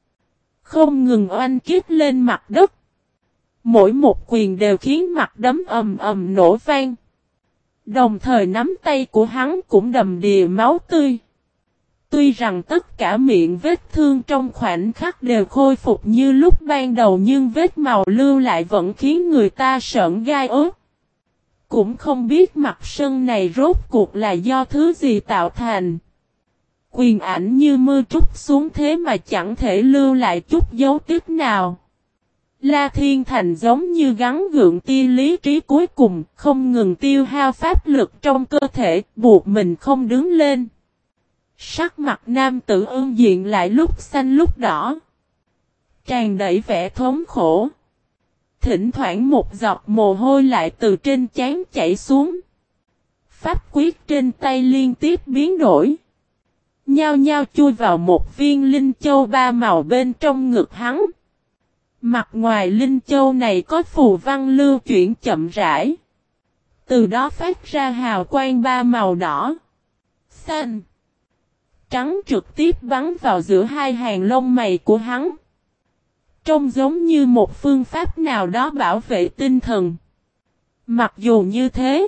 Không ngừng oanh kích lên mặt đất. Mỗi một quyền đều khiến mặt đấm ầm ầm nổ vang. Đồng thời nắm tay của hắn cũng đầm đìa máu tươi. Tuy rằng tất cả miệng vết thương trong khoảnh khắc đều khôi phục như lúc ban đầu nhưng vết màu lưu lại vẫn khiến người ta sởn gai ốt. Cũng không biết mặt sân này rốt cuộc là do thứ gì tạo thành. Quyền ảnh như mưa trút xuống thế mà chẳng thể lưu lại chút dấu tích nào. La Thiên Thành giống như gắng gượng tia lý trí cuối cùng, không ngừng tiêu hao pháp lực trong cơ thể, buộc mình không đứng lên. Sắc mặt nam tử Ưng Diện lại lúc xanh lúc đỏ. Tràn đầy vẻ thống khổ. Thỉnh thoảng một giọt mồ hôi lại từ trên trán chảy xuống. Pháp quyết trên tay liên tiếp biến đổi. Nhao nhao chui vào một viên linh châu ba màu bên trong ngực hắn. Mặt ngoài linh châu này có phù văn lưu chuyển chậm rãi. Từ đó phát ra hào quang ba màu đỏ, xanh, trắng trực tiếp bắn vào giữa hai hàng lông mày của hắn. Trông giống như một phương pháp nào đó bảo vệ tinh thần. Mặc dù như thế,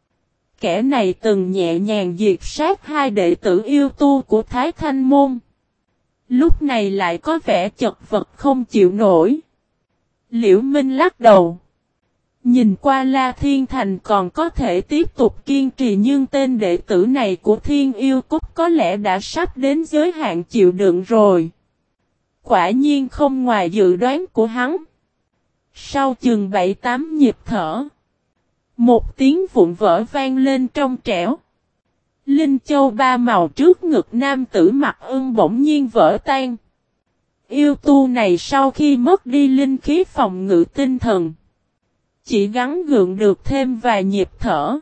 kẻ này từng nhẹ nhàng diệt sát hai đệ tử yêu tu của Thái Thanh Môn. Lúc này lại có vẻ chật vật không chịu nổi. Liễu Minh lắc đầu. Nhìn qua La Thiên Thành còn có thể tiếp tục kiên trì nhưng tên đệ tử này của Thiên Yêu Cúc có lẽ đã sắp đến giới hạn chịu đựng rồi. Quả nhiên không ngoài dự đoán của hắn. Sau chừng 7-8 nhịp thở, một tiếng vụn vỡ vang lên trong trẻo. Linh châu ba màu trước ngực nam tử Mặc Ưng bỗng nhiên vỡ tan. Yêu tu này sau khi mất đi linh khí phòng ngự tinh thần, chỉ gắng gượng được thêm vài nhịp thở.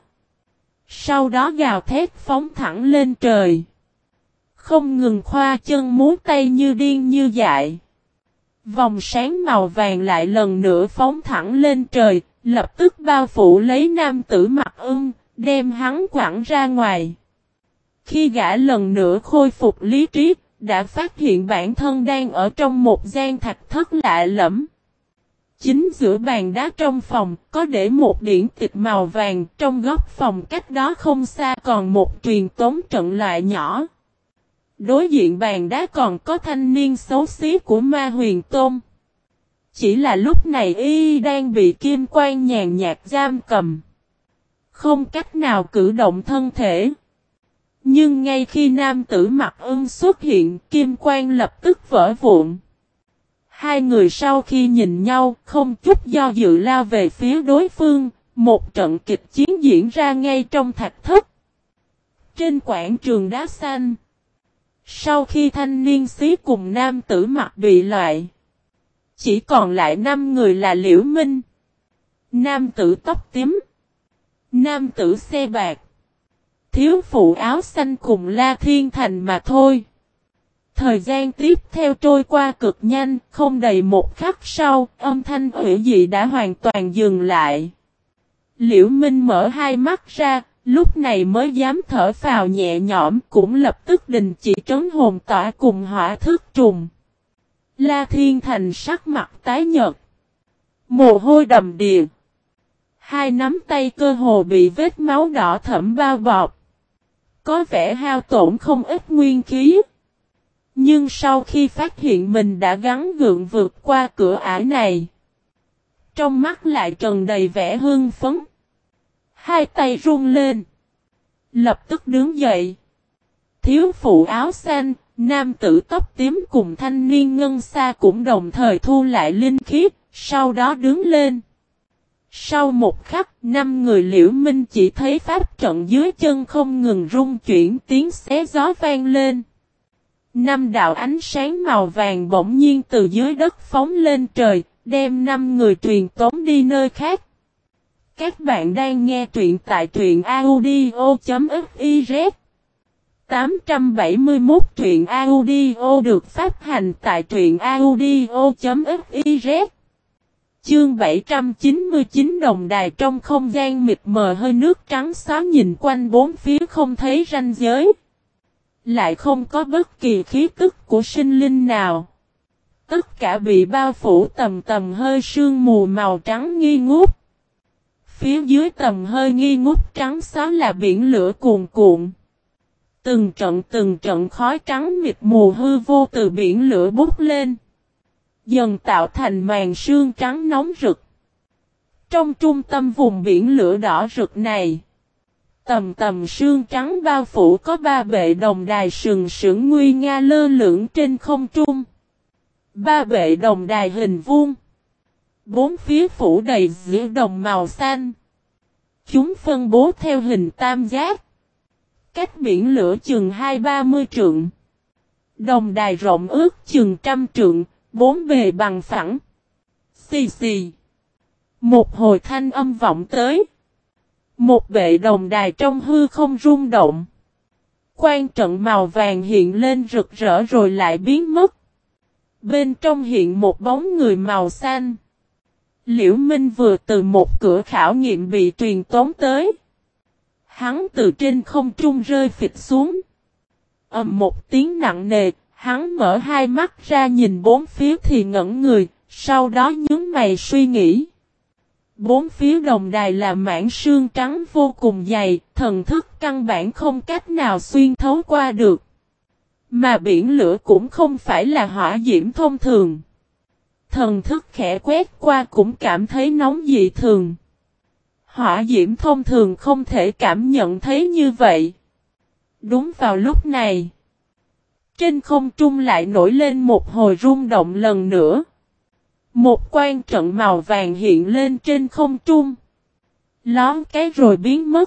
Sau đó gào thét phóng thẳng lên trời. Không ngừng khoa chân múa tay như điên như dại. Vòng sáng màu vàng lại lần nữa phóng thẳng lên trời, lập tức bao phủ lấy nam tử Mặc Ưng, đem hắn quẳng ra ngoài. Khi gã lần nữa khôi phục lý trí, đã phát hiện bản thân đang ở trong một gian thạch thất lạ lẫm. Chính giữa bàn đá trong phòng, có để một điển tịch màu vàng, trong góc phòng cách đó không xa còn một truyền tống trận loại nhỏ. Đối diện bàn đá còn có thanh niên xấu xí của Ma Huyền Tôn. Chỉ là lúc này y đang bị kim quan nhàn nhạt giam cầm. Không cách nào cử động thân thể. Nhưng ngay khi nam tử Mặc Ưng xuất hiện, kim quan lập tức vỡ vụn. Hai người sau khi nhìn nhau, không chút do dự lao về phía đối phương, một trận kịch chiến diễn ra ngay trong thạch thất. Trên quảng trường đá xanh. Sau khi thanh niên xí cùng nam tử Mặc bị loại, chỉ còn lại 5 người là Liễu Minh, nam tử tóc tím, nam tử xe bạc, thiếu phụ áo xanh cùng La Thiên Thành mà thôi. Thời gian tiếp theo trôi qua cực nhanh, không đầy một khắc sau, âm thanh hủy dị đã hoàn toàn dừng lại. Liễu Minh mở hai mắt ra, lúc này mới dám thở phào nhẹ nhõm, cũng lập tức đình chỉ trấn hồn tỏa cùng hỏa thức trùng. La Thiên Thành sắc mặt tái nhợt, mồ hôi đầm đìa. Hai nắm tay cơ hồ bị vết máu đỏ thẫm bao bọc. Có vẻ hao tổn không ít nguyên khí. Nhưng sau khi phát hiện mình đã gắng gượng vượt qua cửa ải này, trong mắt lại tràn đầy vẻ hưng phấn. Hai tay run lên, lập tức đứng dậy. Thiếu phụ áo xanh, nam tử tóc tím cùng thanh niên ngân xa cũng đồng thời thu lại linh khí, sau đó đứng lên. Sau một khắc, 5 người Liễu Minh chỉ thấy pháp trận dưới chân không ngừng rung chuyển, tiếng xé gió vang lên. 5 đạo ánh sáng màu vàng bỗng nhiên từ dưới đất phóng lên trời, đem 5 người truyền tống đi nơi khác. Các bạn đang nghe truyện tại truyện audio.fiz 871 truyện audio được phát hành tại truyện audio.fiz. Chương 799 đồng đài trong không gian mịt mờ hơi nước trắng xóa nhìn quanh bốn phía không thấy ranh giới. Lại không có bất kỳ khí tức của sinh linh nào. Tất cả bị bao phủ tầm tầm hơi sương mù màu trắng nghi ngút. Phía dưới tầm hơi nghi ngút trắng xóa là biển lửa cuồn cuộn. Từng trận khói trắng mịt mù hư vô từ biển lửa bút lên, dần tạo thành màn sương trắng nóng rực. Trong trung tâm vùng biển lửa đỏ rực này, tầm sương trắng bao phủ có 3 bệ đồng đài sừng sững nguy nga lơ lửng trên không trung. 3 bệ đồng đài hình vuông, 4 phía phủ đầy diễm đồng màu xanh. Chúng phân bố theo hình tam giác, cách biển lửa chừng 20-30 trượng. Đồng đài rộng ước chừng 100 trượng, 4 bề bằng phẳng. Xì xì. Một hồi thanh âm vọng tới. Một bệ đồng đài trong hư không rung động. Quan trận màu vàng hiện lên rực rỡ rồi lại biến mất. Bên trong hiện một bóng người màu xanh. Liễu Minh vừa từ một cửa khảo nghiệm bị truyền tống tới. Hắn từ trên không trung rơi phịch xuống. Ầm một tiếng nặng nề, hắn mở hai mắt ra nhìn bốn phía thì ngẩn người, sau đó nhướng mày suy nghĩ. Bốn phía đồng đài là mảng sương trắng vô cùng dày, thần thức căn bản không cách nào xuyên thấu qua được. Mà biển lửa cũng không phải là hỏa diễm thông thường. Thần thức khẽ quét qua cũng cảm thấy nóng dị thường. Hỏa diễm thông thường không thể cảm nhận thấy như vậy. Đúng vào lúc này, trên không trung lại nổi lên một hồi rung động lần nữa. Một quan trận màu vàng hiện lên trên không trung. Lón cái rồi biến mất.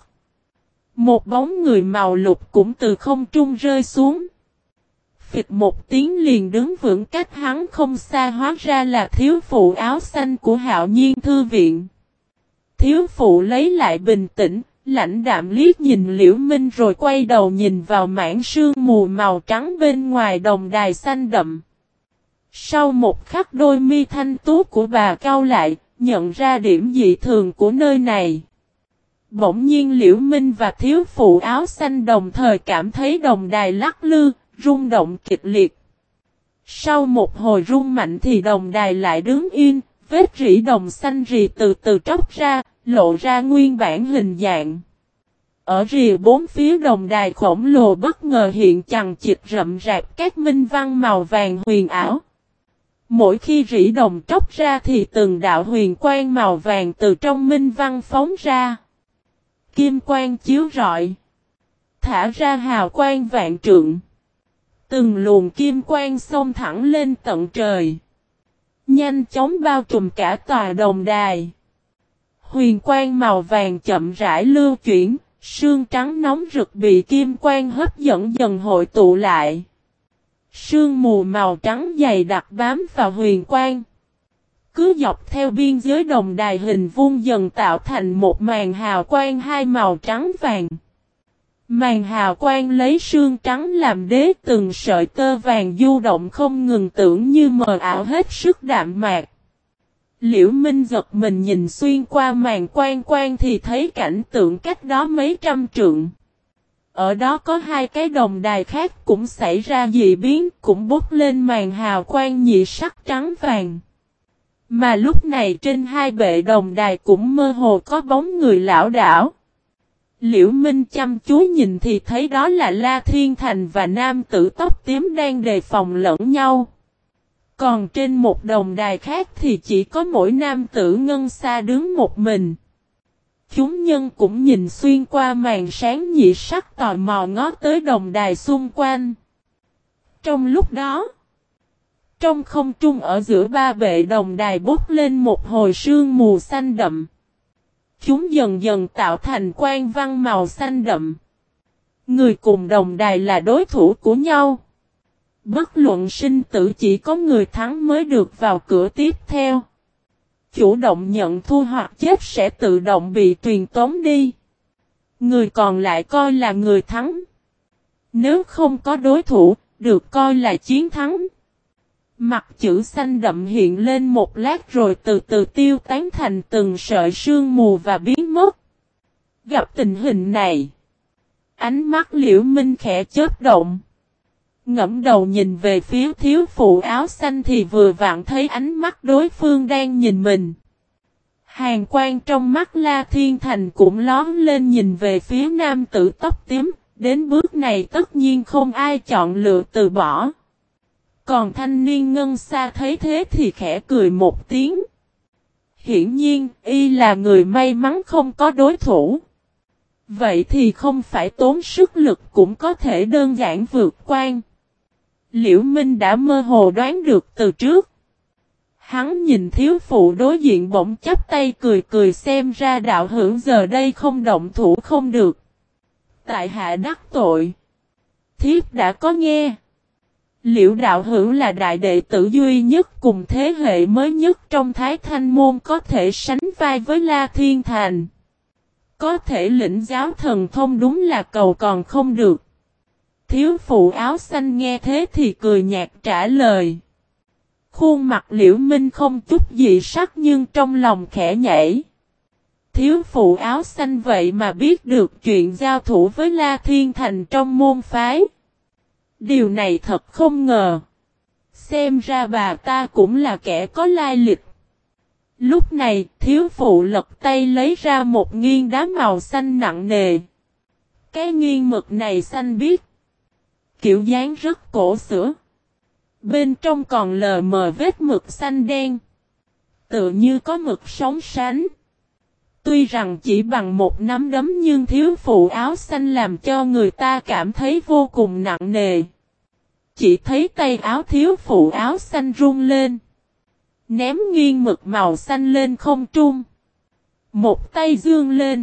Một bóng người màu lục cũng từ không trung rơi xuống. Phịch một tiếng liền đứng vững cách hắn không xa, hóa ra là thiếu phụ áo xanh của Hạo Nhiên Thư Viện. Thiếu phụ lấy lại bình tĩnh, lãnh đạm liếc nhìn Liễu Minh rồi quay đầu nhìn vào mảng sương mù màu trắng bên ngoài đồng đài xanh đậm. Sau một khắc đôi mi thanh tú của bà cau lại, nhận ra điểm dị thường của nơi này. Bỗng nhiên Liễu Minh và thiếu phụ áo xanh đồng thời cảm thấy đồng đài lắc lư, rung động kịch liệt. Sau một hồi rung mạnh thì đồng đài lại đứng yên, vết rỉ đồng xanh rì từ từ tróc ra, lộ ra nguyên bản hình dạng. Ở rìa bốn phía đồng đài khổng lồ bất ngờ hiện chằng chịt rậm rạp các minh văn màu vàng huyền ảo. Mỗi khi rỉ đồng tróc ra thì từng đạo huyền quang màu vàng từ trong minh văn phóng ra. Kim quang chiếu rọi, thả ra hào quang vạn trượng. Từng luồng kim quang xông thẳng lên tận trời, nhanh chóng bao trùm cả tòa đồng đài. Huyền quang màu vàng chậm rãi lưu chuyển, sương trắng nóng rực bị kim quang hấp dẫn dần hội tụ lại. Sương mù màu trắng dày đặc bám vào huyền quang. Cứ dọc theo biên giới đồng đài hình vuông dần tạo thành một màn hào quang hai màu trắng vàng. Màn hào quang lấy sương trắng làm đế, từng sợi tơ vàng du động không ngừng, tưởng như mờ ảo hết sức đạm mạc. Liễu Minh giật mình nhìn xuyên qua màn quang thì thấy cảnh tượng cách đó mấy trăm trượng. Ở đó có hai cái đồng đài khác cũng xảy ra dị biến, cũng bốc lên màn hào quang nhị sắc trắng vàng. Mà lúc này trên hai bệ đồng đài cũng mơ hồ có bóng người lảo đảo. Liễu Minh chăm chú nhìn thì thấy đó là La Thiên Thành và nam tử tóc tím đang đề phòng lẫn nhau. Còn trên một đồng đài khác thì chỉ có mỗi nam tử ngân xa đứng một mình. Chúng nhân cũng nhìn xuyên qua màn sáng nhị sắc tò mò ngó tới đồng đài xung quanh. Trong lúc đó, trong không trung ở giữa ba bệ đồng đài bốc lên một hồi sương mù xanh đậm. Chúng dần dần tạo thành quang văn màu xanh đậm. Người cùng đồng đài là đối thủ của nhau. Bất luận sinh tử chỉ có người thắng mới được vào cửa tiếp theo. Chủ động nhận thua hoặc chết sẽ tự động bị truyền tống đi. Người còn lại coi là người thắng. Nếu không có đối thủ, được coi là chiến thắng. Mặt chữ xanh đậm hiện lên một lát rồi từ từ tiêu tán thành từng sợi sương mù và biến mất. Gặp tình hình này, ánh mắt Liễu Minh khẽ chớp động. Ngẫm đầu nhìn về phía thiếu phụ áo xanh thì vừa vặn thấy ánh mắt đối phương đang nhìn mình. Hàn quang trong mắt La Thiên Thành cũng lóm lên nhìn về phía nam tử tóc tím, đến bước này tất nhiên không ai chọn lựa từ bỏ. Còn thanh niên ngân xa thấy thế thì khẽ cười một tiếng. Hiển nhiên, y là người may mắn không có đối thủ. Vậy thì không phải tốn sức lực cũng có thể đơn giản vượt qua. Liễu Minh đã mơ hồ đoán được từ trước. Hắn nhìn thiếu phụ đối diện bỗng chắp tay cười cười, xem ra đạo hữu giờ đây không động thủ không được. Tại hạ đắc tội. Thiếp đã có nghe. Liễu đạo hữu là đại đệ tử duy nhất cùng thế hệ mới nhất trong Thái Thanh Môn, có thể sánh vai với La Thiên Thành. Có thể lĩnh giáo thần thông đúng là cầu còn không được. Thiếu phụ áo xanh nghe thế thì cười nhạt trả lời. Khuôn mặt Liễu Minh không chút dị sắc nhưng trong lòng khẽ nhảy. Thiếu phụ áo xanh vậy mà biết được chuyện giao thủ với La Thiên Thành trong môn phái. Điều này thật không ngờ. Xem ra bà ta cũng là kẻ có lai lịch. Lúc này, thiếu phụ lật tay lấy ra một nghiêng đá màu xanh nặng nề. Cái nghiêng mực này xanh biếc. Kiểu dáng rất cổ xưa. Bên trong còn lờ mờ vết mực xanh đen. Tựa như có mực sóng sánh. Tuy rằng chỉ bằng một nắm đấm nhưng thiếu phụ áo xanh làm cho người ta cảm thấy vô cùng nặng nề. Chỉ thấy tay áo thiếu phụ áo xanh rung lên. Ném nghiêng mực màu xanh lên không trung. Một tay dương lên.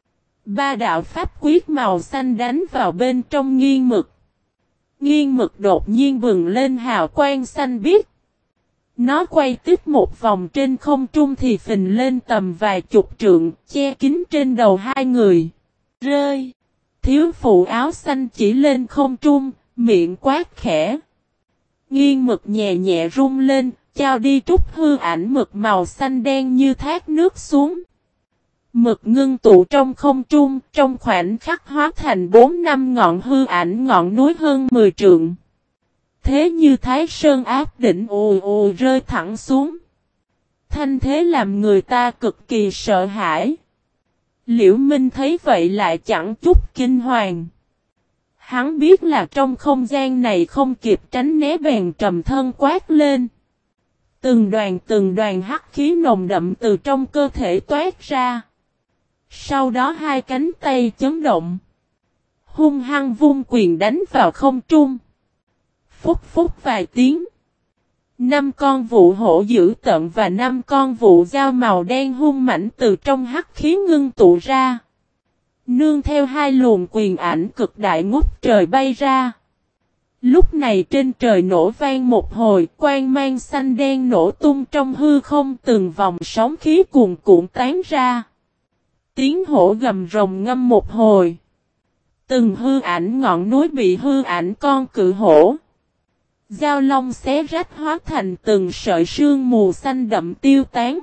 Ba đạo pháp quyết màu xanh đánh vào bên trong nghiêng mực. Nghiêng mực đột nhiên bừng lên hào quang xanh biếc. Nó quay tiếp một vòng trên không trung thì phình lên tầm vài chục trượng, che kín trên đầu hai người. Rơi! Thiếu phụ áo xanh chỉ lên không trung, miệng quát khẽ. Nghiên mực nhẹ nhẹ rung lên, trao đi trút hư ảnh mực màu xanh đen như thác nước xuống. Mực ngưng tụ trong không trung, trong khoảnh khắc hóa thành 4-5 ngọn hư ảnh ngọn núi hơn 10 trượng. Thế như Thái Sơn áp đỉnh ù ù rơi thẳng xuống. Thanh thế làm người ta cực kỳ sợ hãi. Liễu Minh thấy vậy lại chẳng chút kinh hoàng. Hắn biết là trong không gian này không kịp tránh né bèn trầm thân quát lên. Từng đoàn hắc khí nồng đậm từ trong cơ thể toát ra. Sau đó hai cánh tay chấn động. Hung hăng vung quyền đánh vào không trung. Phúc phúc vài tiếng. 5 con vụ hổ dữ tợn và 5 con vụ dao màu đen hung mãnh từ trong hắc khí ngưng tụ ra. Nương theo hai luồng quyền ảnh cực đại ngút trời bay ra. Lúc này trên trời nổ vang một hồi, quang mang xanh đen nổ tung trong hư không, từng vòng sóng khí cuồn cuộn tán ra. Tiếng hổ gầm rồng ngâm một hồi. Từng hư ảnh ngọn núi bị hư ảnh con cự hổ. Dao long xé rách hóa thành từng sợi sương mù xanh đậm tiêu tán.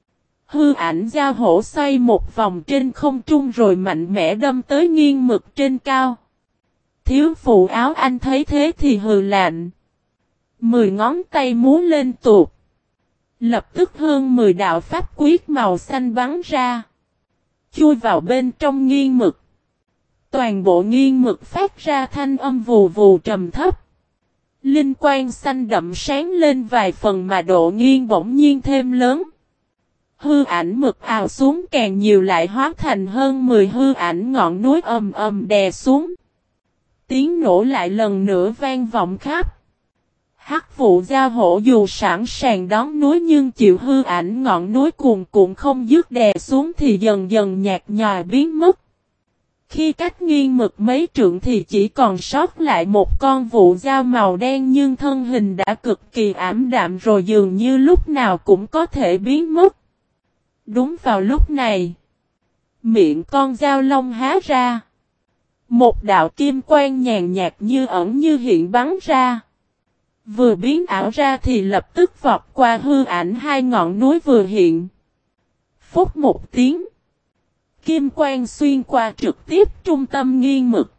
Hư ảnh dao hổ xoay một vòng trên không trung rồi mạnh mẽ đâm tới nghiêng mực trên cao. Thiếu phụ áo anh thấy thế thì hừ lạnh. 10 ngón tay múa lên tuột. Lập tức hơn 10 đạo pháp quyết màu xanh bắn ra. Chui vào bên trong nghiêng mực. Toàn bộ nghiêng mực phát ra thanh âm vù vù trầm thấp. Linh quang xanh đậm sáng lên vài phần mà độ nghiêng bỗng nhiên thêm lớn. Hư ảnh mực ào xuống càng nhiều lại hóa thành hơn 10 hư ảnh ngọn núi ầm ầm đè xuống. Tiếng nổ lại lần nữa vang vọng khắp. Hắc vụ giao hổ dù sẵn sàng đón núi nhưng chịu hư ảnh ngọn núi cuồn cuộn không dứt đè xuống thì dần dần nhạt nhòa biến mất. Khi cách nghiêng mực mấy trượng thì chỉ còn sót lại một con vụ dao màu đen nhưng thân hình đã cực kỳ ảm đạm rồi dường như lúc nào cũng có thể biến mất. Đúng vào lúc này, miệng con dao long há ra. Một đạo kim quang nhàn nhạt như ẩn như hiện bắn ra. Vừa biến ảo ra thì lập tức vọt qua hư ảnh hai ngọn núi vừa hiện. Phúc một tiếng. Kim quang xuyên qua trực tiếp trung tâm nghiêng mực.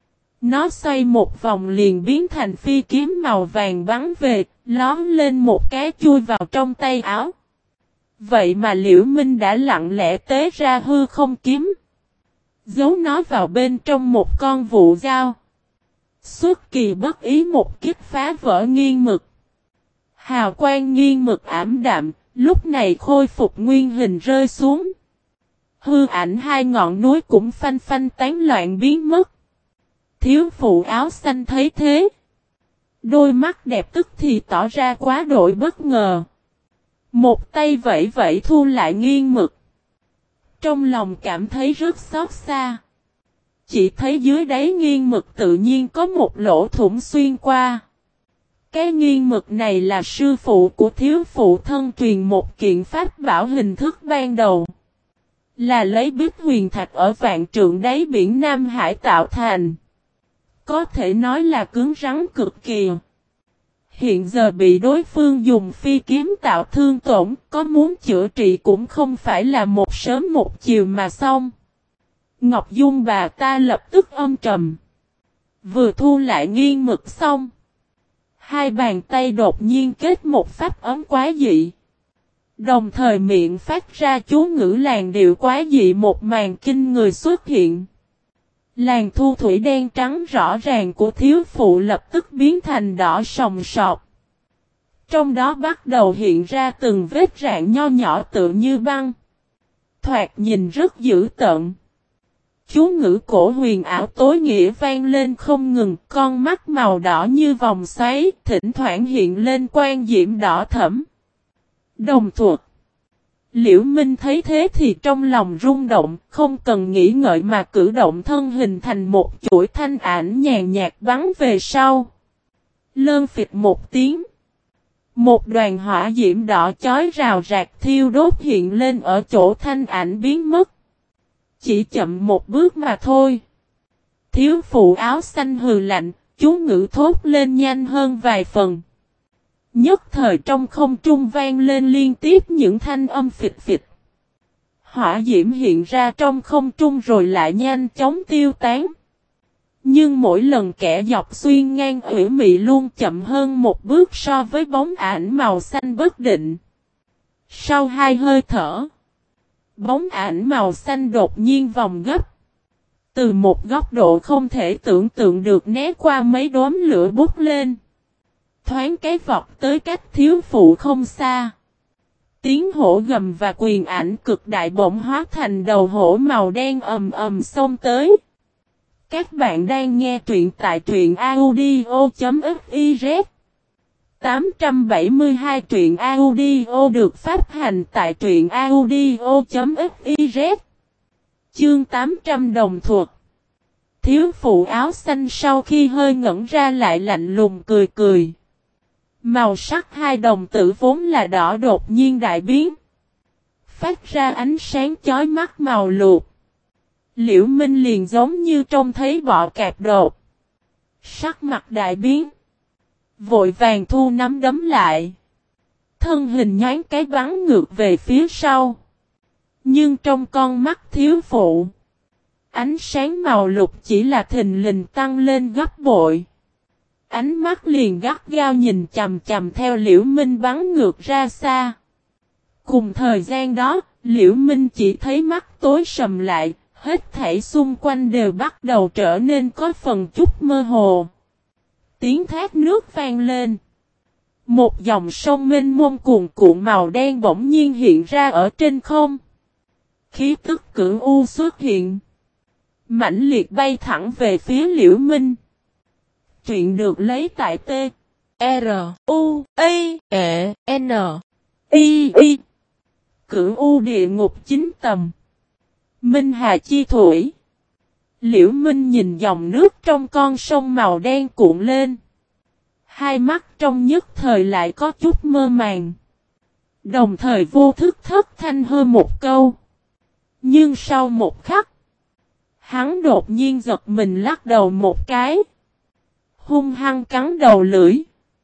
Nó xoay một vòng liền biến thành phi kiếm màu vàng bắn về, lóm lên một cái chui vào trong tay áo. Vậy mà Liễu Minh đã lặng lẽ tế ra hư không kiếm. Giấu nó vào bên trong một con vụ dao. Xuất kỳ bất ý một kích phá vỡ nghiêng mực. Hào quang nghiêng mực ảm đạm, lúc này khôi phục nguyên hình rơi xuống. Hư ảnh hai ngọn núi cũng phanh phanh tán loạn biến mất. Thiếu phụ áo xanh thấy thế. Đôi mắt đẹp tức thì tỏ ra quá đổi bất ngờ. Một tay vẫy vẫy thu lại nghiêng mực. Trong lòng cảm thấy rất xót xa. Chỉ thấy dưới đáy nghiêng mực tự nhiên có một lỗ thủng xuyên qua. Cái nghiêng mực này là sư phụ của thiếu phụ thân truyền một kiện pháp bảo hình thức ban đầu. Là lấy bích huyền thạch ở vạn trượng đáy biển Nam Hải tạo thành. Có thể nói là cứng rắn cực kỳ. Hiện giờ bị đối phương dùng phi kiếm tạo thương tổn, có muốn chữa trị cũng không phải là một sớm một chiều mà xong. Ngọc Dung bà ta lập tức âm trầm. Vừa thu lại nghiêng mực xong. Hai bàn tay đột nhiên kết một pháp ấm quá dị. Đồng thời miệng phát ra chú ngữ làn điệu quá dị, một màn kinh người xuất hiện. Làn thu thủy đen trắng rõ ràng của thiếu phụ lập tức biến thành đỏ sòng sọc. Trong đó bắt đầu hiện ra từng vết rạn nho nhỏ tựa như băng. Thoạt nhìn rất dữ tợn. Chú ngữ cổ huyền ảo tối nghĩa vang lên không ngừng, con mắt màu đỏ như vòng xoáy, thỉnh thoảng hiện lên quang diễm đỏ thẫm. Đồng thuật. Liễu Minh thấy thế thì trong lòng rung động, không cần nghĩ ngợi mà cử động thân hình thành một chuỗi thanh ảnh nhàn nhạt bắn về sau. Lơn phịch một tiếng. Một đoàn hỏa diễm đỏ chói rào rạc thiêu đốt hiện lên ở chỗ thanh ảnh biến mất. Chỉ chậm một bước mà thôi. Thiếu phụ áo xanh hừ lạnh, chú ngữ thốt lên nhanh hơn vài phần. Nhất thời trong không trung vang lên liên tiếp những thanh âm phịch phịch. Hỏa diễm hiện ra trong không trung rồi lại nhanh chóng tiêu tán. Nhưng mỗi lần kẻ dọc xuyên ngang ủy mị luôn chậm hơn một bước so với bóng ảnh màu xanh bất định. Sau 2 hơi thở, bóng ảnh màu xanh đột nhiên vòng gấp. Từ một góc độ không thể tưởng tượng được né qua mấy đốm lửa bút lên. Thoáng cái vọt tới cách thiếu phụ không xa. Tiếng hổ gầm và quyền ảnh cực đại bỗng hóa thành đầu hổ màu đen ầm ầm xông tới. Các bạn đang nghe truyện tại truyện audio.fiz 872 truyện audio được phát hành tại truyện audio.fiz Chương 800 đồng thuật. Thiếu phụ áo xanh sau khi hơi ngẩn ra lại lạnh lùng cười cười. Màu sắc hai đồng tử vốn là đỏ đột nhiên đại biến. Phát ra ánh sáng chói mắt màu luộc. Liễu Minh liền giống như trông thấy bọ cạp đột. Sắc mặt đại biến. Vội vàng thu nắm đấm lại. Thân hình nhoáng cái bắn ngược về phía sau. Nhưng trong con mắt thiếu phụ, ánh sáng màu lục chỉ là thình lình tăng lên gấp bội. Ánh mắt liền gắt gao nhìn chằm chằm theo Liễu Minh bắn ngược ra xa. Cùng thời gian đó, Liễu Minh chỉ thấy mắt tối sầm lại, hết thảy xung quanh đều bắt đầu trở nên có phần chút mơ hồ. Tiếng thác nước vang lên. Một dòng sông mênh mông cuồn cuộn màu đen bỗng nhiên hiện ra ở trên không. Khí tức cửu u xuất hiện. Mãnh liệt bay thẳng về phía Liễu Minh. Truyện được lấy tại T. R. U. A. E. N. I. I. Cửu u địa ngục 9 tầng. Minh Hà chi thủy. Liễu Minh nhìn dòng nước trong con sông màu đen cuộn lên. Hai mắt trong nhất thời lại có chút mơ màng. Đồng thời vô thức thất thanh hơi một câu. Nhưng sau một khắc, hắn đột nhiên giật mình lắc đầu một cái. Hung hăng cắn đầu lưỡi.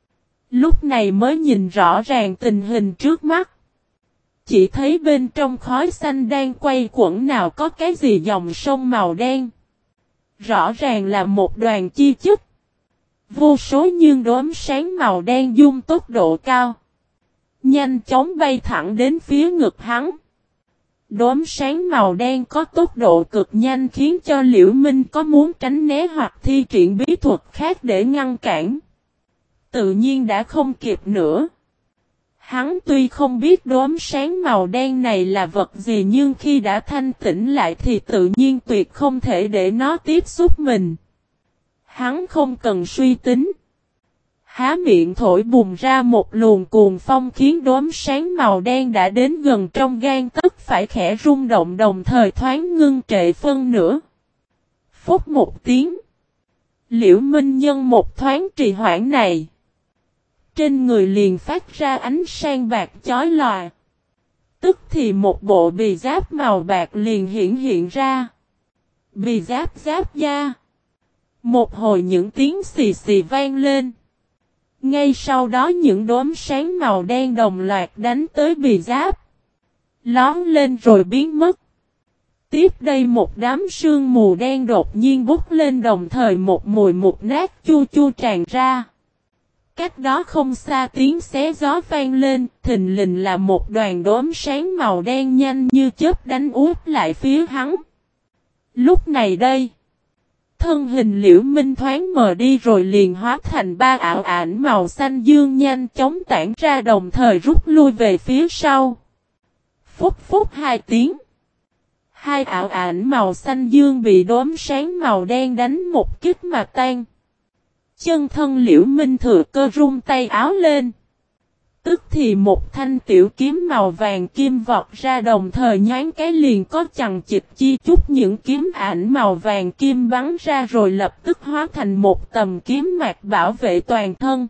Lúc này mới nhìn rõ ràng tình hình trước mắt. Chỉ thấy bên trong khói xanh đang quay quẩn nào có cái gì dòng sông màu đen. Rõ ràng là một đoàn chi chích. Vô số nhưng đốm sáng màu đen dung tốc độ cao. Nhanh chóng bay thẳng đến phía ngực hắn. Đốm sáng màu đen có tốc độ cực nhanh khiến cho Liễu Minh có muốn tránh né hoặc thi triển bí thuật khác để ngăn cản. Tự nhiên đã không kịp nữa. Hắn tuy không biết đốm sáng màu đen này là vật gì nhưng khi đã thanh tỉnh lại thì tự nhiên tuyệt không thể để nó tiếp xúc mình. Hắn không cần suy tính. Há miệng thổi bùng ra một luồng cuồng phong khiến đốm sáng màu đen đã đến gần trong gan tấc phải khẽ rung động đồng thời thoáng ngưng trệ phân nửa. Phút một tiếng. Liễu Minh nhân một thoáng trì hoãn này. Trên người liền phát ra ánh sáng bạc chói lòa. Tức thì một bộ bì giáp màu bạc liền hiện ra. Bì giáp giáp da. Một hồi những tiếng xì xì vang lên. Ngay sau đó những đốm sáng màu đen đồng loạt đánh tới bì giáp. Lón lên rồi biến mất. Tiếp đây một đám sương mù đen đột nhiên bút lên đồng thời một mùi mục nát chua chua tràn ra. Cách đó không xa tiếng xé gió vang lên, thình lình là một đoàn đốm sáng màu đen nhanh như chớp đánh úp lại phía hắn. Lúc này đây, thân hình Liễu Minh thoáng mờ đi rồi liền hóa thành ba ảo ảnh màu xanh dương nhanh chóng tản ra đồng thời rút lui về phía sau. Phút phút 2 tiếng. Hai ảo ảnh màu xanh dương bị đốm sáng màu đen đánh một kích mà tan. Chân thân Liễu Minh thừa cơ rung tay áo lên. Tức thì một thanh tiểu kiếm màu vàng kim vọt ra đồng thời nhoáng cái liền có chằng chịt chi chút những kiếm ảnh màu vàng kim bắn ra rồi lập tức hóa thành một tầm kiếm mạc bảo vệ toàn thân.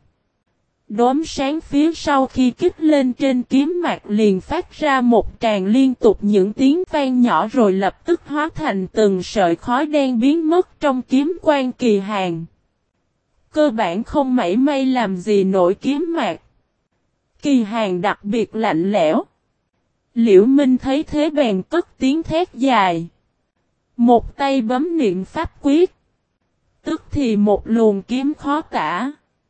Đốm sáng phía sau khi kích lên trên kiếm mạc liền phát ra một tràng liên tục những tiếng vang nhỏ rồi lập tức hóa thành từng sợi khói đen biến mất trong kiếm quan kỳ hàng. Cơ bản không mảy may làm gì nổi kiếm mạc. Kỳ Hàn đặc biệt lạnh lẽo. Liễu Minh thấy thế bèn cất tiếng thét dài. Một tay bấm niệm pháp quyết. Tức thì một luồng kiếm khó tả.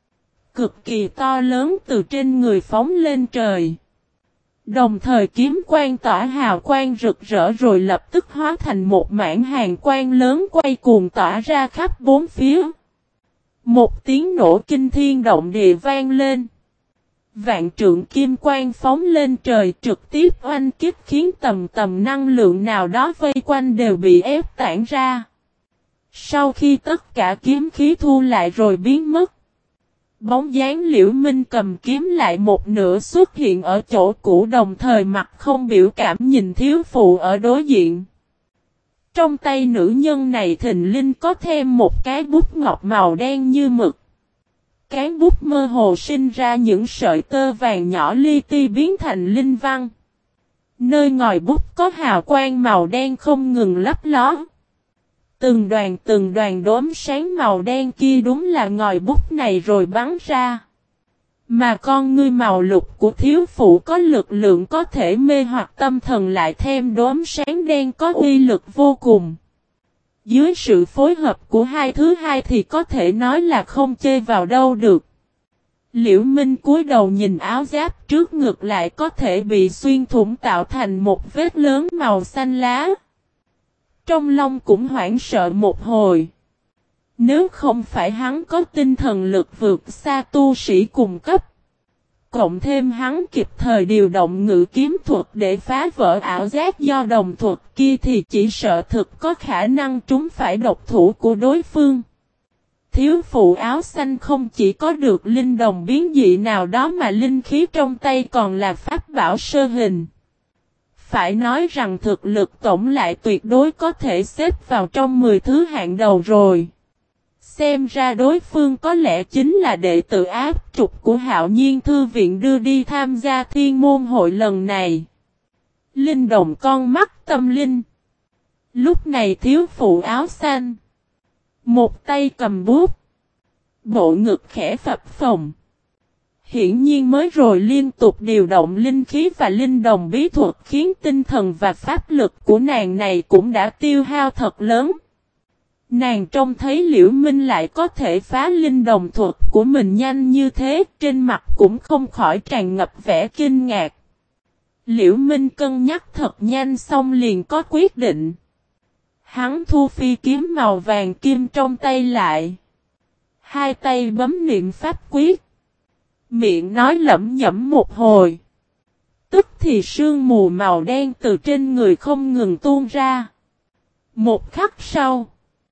Cực kỳ to lớn từ trên người phóng lên trời. Đồng thời kiếm quang tỏa hào quang rực rỡ rồi lập tức hóa thành một mảng hàn quang lớn quay cuồng tỏa ra khắp bốn phía. Một tiếng nổ kinh thiên động địa vang lên. Vạn trượng kim quang phóng lên trời trực tiếp oanh kích khiến tầm năng lượng nào đó vây quanh đều bị ép tản ra. Sau khi tất cả kiếm khí thu lại rồi biến mất. Bóng dáng Liễu Minh cầm kiếm lại một nửa xuất hiện ở chỗ cũ đồng thời mặt không biểu cảm nhìn thiếu phụ ở đối diện. Trong tay nữ nhân này thình lình có thêm một cái bút ngọc màu đen như mực. Cán bút mơ hồ sinh ra những sợi tơ vàng nhỏ li ti biến thành linh văn. Nơi ngòi bút có hào quang màu đen không ngừng lấp ló. Từng đoàn đốm sáng màu đen kia đúng là ngòi bút này rồi bắn ra. Mà con ngươi màu lục của thiếu phụ có lực lượng có thể mê hoặc tâm thần lại thêm đốm sáng đen có uy lực vô cùng. Dưới sự phối hợp của hai thứ hai thì có thể nói là không chê vào đâu được. Liễu Minh cúi đầu nhìn áo giáp trước ngực lại có thể bị xuyên thủng tạo thành một vết lớn màu xanh lá. Trong lòng cũng hoảng sợ một hồi. Nếu không phải hắn có tinh thần lực vượt xa tu sĩ cùng cấp. Cộng thêm hắn kịp thời điều động ngự kiếm thuật để phá vỡ ảo giác do đồng thuật kia thì chỉ sợ thực có khả năng trúng phải độc thủ của đối phương. Thiếu phụ áo xanh không chỉ có được linh đồng biến dị nào đó mà linh khí trong tay còn là pháp bảo sơ hình. Phải nói rằng thực lực tổng lại tuyệt đối có thể xếp vào trong 10 thứ hạng đầu rồi. Xem ra đối phương có lẽ chính là đệ tử áp trục của Hạo Nhiên Thư Viện đưa đi tham gia thiên môn hội lần này. Linh đồng con mắt tâm linh. Lúc này thiếu phụ áo xanh. Một tay cầm bút. Bộ ngực khẽ phập phồng. Hiển nhiên mới rồi liên tục điều động linh khí và linh đồng bí thuật khiến tinh thần và pháp lực của nàng này cũng đã tiêu hao thật lớn. Nàng trông thấy Liễu Minh lại có thể phá linh đồng thuật của mình nhanh như thế, trên mặt cũng không khỏi tràn ngập vẻ kinh ngạc. Liễu Minh cân nhắc thật nhanh xong liền có quyết định. Hắn thu phi kiếm màu vàng kim trong tay lại. Hai tay bấm niệm pháp quyết. Miệng nói lẩm nhẩm một hồi. Tức thì sương mù màu đen từ trên người không ngừng tuôn ra. Một khắc sau.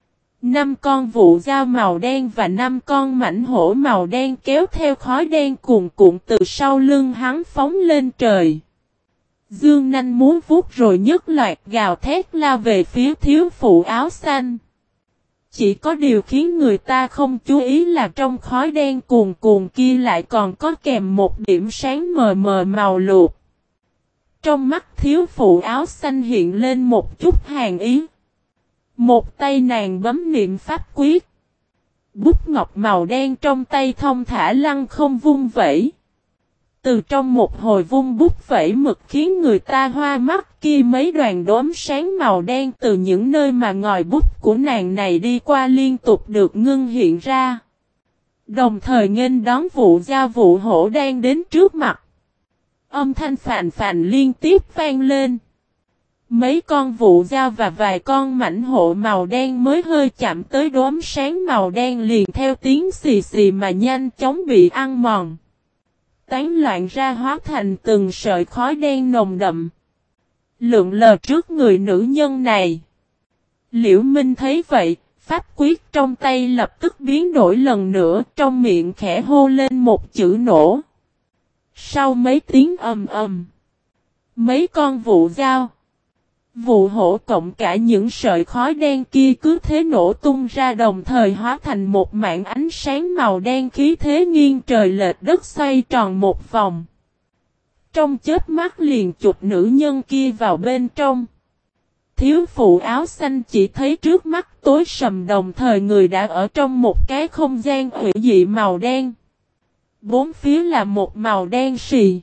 5 con vụ dao màu đen và 5 con mảnh hổ màu đen kéo theo khói đen cuồn cuộn từ sau lưng hắn phóng lên trời. Dương nanh muốn vuốt rồi nhất loạt gào thét lao về phía thiếu phụ áo xanh. Chỉ có điều khiến người ta không chú ý là trong khói đen cuồn cuộn kia lại còn có kèm một điểm sáng mờ mờ màu luộc. Trong mắt thiếu phụ áo xanh hiện lên một chút hàn ý. Một tay nàng bấm niệm pháp quyết. Bút ngọc màu đen trong tay thông thả lăng không vung vẩy. Từ trong một hồi vung bút vẩy mực khiến người ta hoa mắt kia mấy đoàn đốm sáng màu đen từ những nơi mà ngòi bút của nàng này đi qua liên tục được ngưng hiện ra. Đồng thời nghênh đón vụ dao vụ hổ đang đến trước mặt. Âm thanh phàn phàn liên tiếp vang lên. Mấy con vụ dao và vài con mảnh hổ màu đen mới hơi chạm tới đốm sáng màu đen liền theo tiếng xì xì mà nhanh chóng bị ăn mòn. Tán loạn ra hóa thành từng sợi khói đen nồng đậm. Lượn lờ trước người nữ nhân này. Liễu Minh thấy vậy, pháp quyết trong tay lập tức biến đổi lần nữa, trong miệng khẽ hô lên một chữ nổ. Sau mấy tiếng ầm ầm, mấy con vụ dao, vụ hổ cộng cả những sợi khói đen kia cứ thế nổ tung ra đồng thời hóa thành một mảng ánh sáng màu đen khí thế nghiêng trời lệch đất xoay tròn một vòng. Trong chớp mắt liền chụp nữ nhân kia vào bên trong. Thiếu phụ áo xanh chỉ thấy trước mắt tối sầm đồng thời người đã ở trong một cái không gian hủy dị màu đen. Bốn phía là một màu đen sì.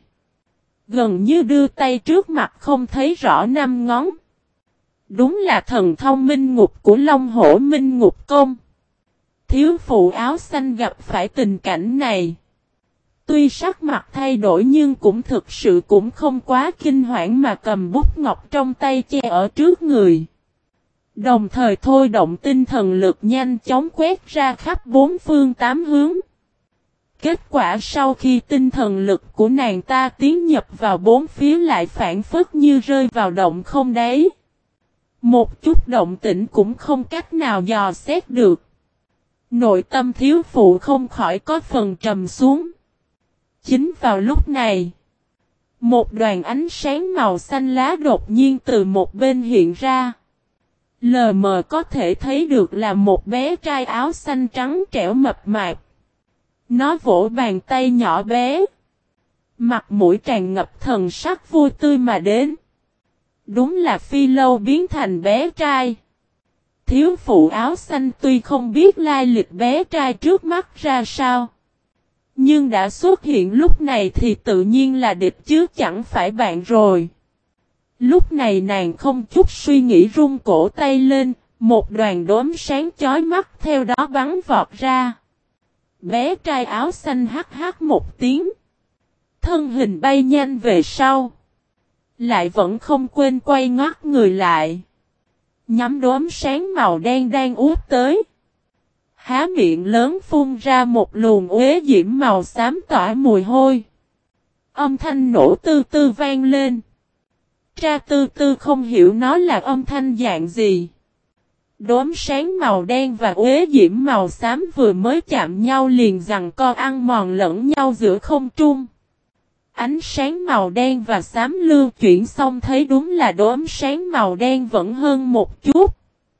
Gần như đưa tay trước mặt không thấy rõ năm ngón. Đúng là thần thông minh ngục của Long Hổ Minh Ngục Công. Thiếu phụ áo xanh gặp phải tình cảnh này. Tuy sắc mặt thay đổi nhưng cũng thực sự cũng không quá kinh hoảng mà cầm bút ngọc trong tay che ở trước người. Đồng thời thôi động tinh thần lực nhanh chóng quét ra khắp bốn phương tám hướng. Kết quả sau khi tinh thần lực của nàng ta tiến nhập vào bốn phía lại phản phất như rơi vào động không đáy. Một chút động tĩnh cũng không cách nào dò xét được. Nội tâm thiếu phụ không khỏi có phần trầm xuống. Chính vào lúc này, một đoàn ánh sáng màu xanh lá đột nhiên từ một bên hiện ra. Lờ mờ có thể thấy được là một bé trai áo xanh trắng trẻo mập mạp. Nó vỗ bàn tay nhỏ bé. Mặt mũi tràn ngập thần sắc vui tươi mà đến. Đúng là Phi Lâu biến thành bé trai. Thiếu phụ áo xanh tuy không biết lai lịch bé trai trước mắt ra sao. Nhưng đã xuất hiện lúc này thì tự nhiên là địch chứ chẳng phải bạn rồi. Lúc này nàng không chút suy nghĩ rung cổ tay lên, một đoàn đốm sáng chói mắt theo đó bắn vọt ra. Bé trai áo xanh hắc hắc một tiếng. Thân hình bay nhanh về sau. Lại vẫn không quên quay ngoắt người lại. Nhắm đốm sáng màu đen đang út tới. Há miệng lớn phun ra một luồng uế diễm màu xám tỏa mùi hôi. Âm thanh nổ tư tư vang lên. Tra tư tư không hiểu nó là âm thanh dạng gì. Đốm sáng màu đen và uế diễm màu xám vừa mới chạm nhau liền giằng co ăn mòn lẫn nhau giữa không trung. Ánh sáng màu đen và xám lưu chuyển xong thấy đúng là đốm sáng màu đen vẫn hơn một chút.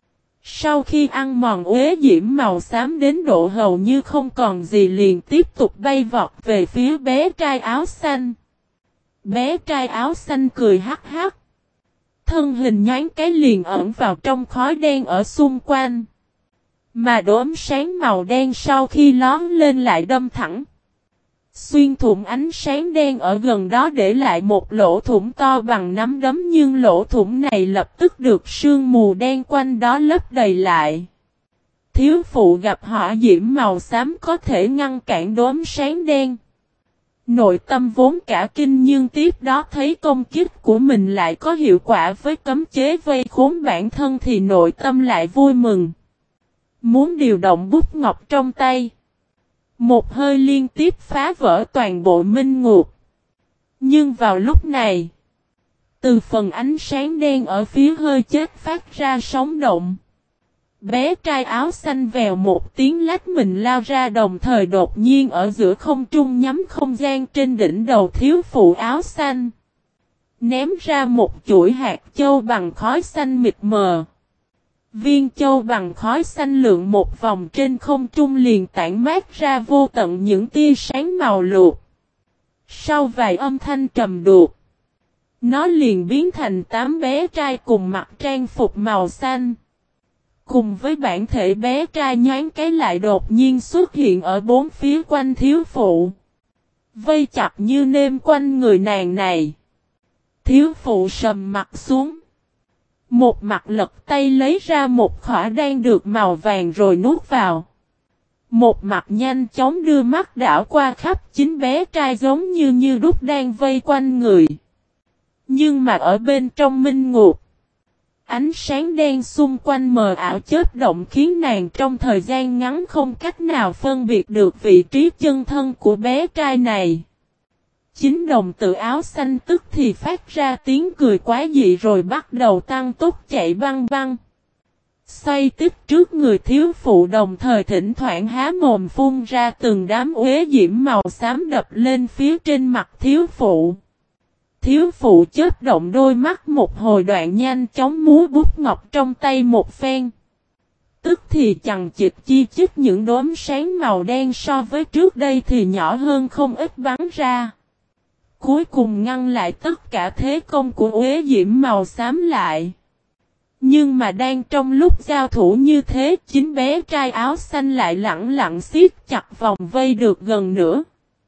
Sau khi ăn mòn uế diễm màu xám đến độ hầu như không còn gì liền tiếp tục bay vọt về phía bé trai áo xanh. Bé trai áo xanh cười hắc hắc. Thân hình nhoáng cái liền ẩn vào trong khói đen ở xung quanh. Mà đốm sáng màu đen sau khi lóm lên lại đâm thẳng. Xuyên thủng ánh sáng đen ở gần đó để lại một lỗ thủng to bằng nắm đấm nhưng lỗ thủng này lập tức được sương mù đen quanh đó lấp đầy lại. Thiếu phụ gặp hỏa diễm màu xám có thể ngăn cản đốm sáng đen. Nội tâm vốn cả kinh nhưng tiếp đó thấy công kích của mình lại có hiệu quả với cấm chế vây khốn bản thân thì nội tâm lại vui mừng. Muốn điều động bút ngọc trong tay. Một hơi liên tiếp phá vỡ toàn bộ minh ngục. Nhưng vào lúc này, từ phần ánh sáng đen ở phía hơi chết phát ra sóng động. Bé trai áo xanh vèo một tiếng lách mình lao ra đồng thời đột nhiên ở giữa không trung nhắm không gian trên đỉnh đầu thiếu phụ áo xanh. Ném ra một chuỗi hạt châu bằng khói xanh mịt mờ. Viên châu bằng khói xanh lượn một vòng trên không trung liền tản mát ra vô tận những tia sáng màu luộc. Sau vài âm thanh trầm đục, nó liền biến thành 8 bé trai cùng mặc trang phục màu xanh. Cùng với bản thể bé trai nhoáng cái lại đột nhiên xuất hiện ở bốn phía quanh thiếu phụ. Vây chặt như nêm quanh người nàng này. Thiếu phụ sầm mặt xuống. Một mặt lật tay lấy ra một khỏa đan được màu vàng rồi nuốt vào. Một mặt nhanh chóng đưa mắt đảo qua khắp 9 bé trai giống như đúc đang vây quanh người. Nhưng mà ở bên trong minh ngục. Ánh sáng đen xung quanh mờ ảo chớp động khiến nàng trong thời gian ngắn không cách nào phân biệt được vị trí chân thân của bé trai này. Chính đồng tử áo xanh tức thì phát ra tiếng cười quá dị rồi bắt đầu tăng tốc chạy băng băng. Xoay tiếp trước người thiếu phụ đồng thời thỉnh thoảng há mồm phun ra từng đám uế diễm màu xám đập lên phía trên mặt thiếu phụ. Thiếu phụ chớp động đôi mắt một hồi đoạn nhanh chóng múa bút ngọc trong tay một phen. Tức thì chằng chịt chi chít những đốm sáng màu đen so với trước đây thì nhỏ hơn không ít bắn ra. Cuối cùng ngăn lại tất cả thế công của uế diễm màu xám lại. Nhưng mà đang trong lúc giao thủ như thế, 9 bé trai áo xanh lại lặng lặng siết chặt vòng vây được gần nữa.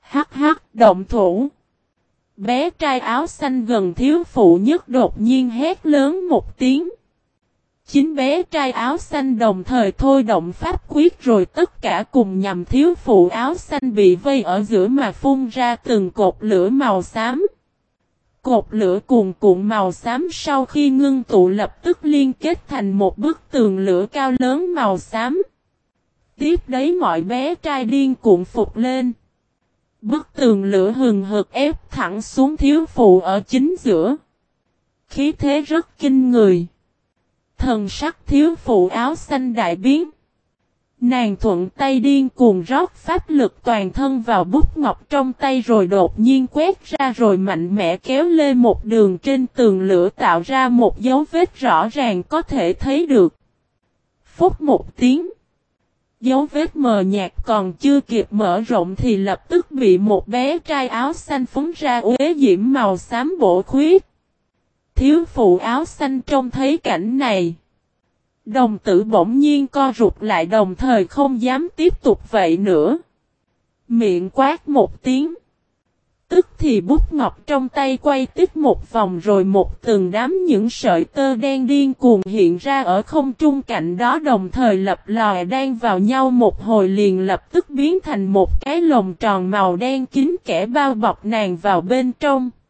Hắc hắc, động thủ. Bé trai áo xanh gần thiếu phụ nhất đột nhiên hét lớn một tiếng. Chính bé trai áo xanh đồng thời thôi động pháp quyết rồi tất cả cùng nhằm thiếu phụ áo xanh bị vây ở giữa mà phun ra từng cột lửa màu xám. Cột lửa cuồn cuộn màu xám sau khi ngưng tụ lập tức liên kết thành một bức tường lửa cao lớn màu xám. Tiếp đấy mọi bé trai điên cuộn phục lên. Bức tường lửa hừng hực ép thẳng xuống thiếu phụ ở chính giữa. Khí thế rất kinh người. Thần sắc thiếu phụ áo xanh đại biến. Nàng thuận tay điên cuồng rót pháp lực toàn thân vào bút ngọc trong tay rồi đột nhiên quét ra rồi mạnh mẽ kéo lên một đường trên tường lửa tạo ra một dấu vết rõ ràng có thể thấy được. Phút một tiếng. Dấu vết mờ nhạt còn chưa kịp mở rộng thì lập tức bị một bé trai áo xanh phúng ra uế diễm màu xám bổ khuyết. Thiếu phụ áo xanh trông thấy cảnh này. Đồng tử bỗng nhiên co rụt lại đồng thời không dám tiếp tục vậy nữa. Miệng quát một tiếng. Tức thì bút ngọc trong tay quay tích một vòng rồi một từng đám những sợi tơ đen điên cuồng hiện ra ở không trung cạnh đó đồng thời lập lòe đan vào nhau một hồi liền lập tức biến thành một cái lồng tròn màu đen kín kẽ bao bọc nàng vào bên trong.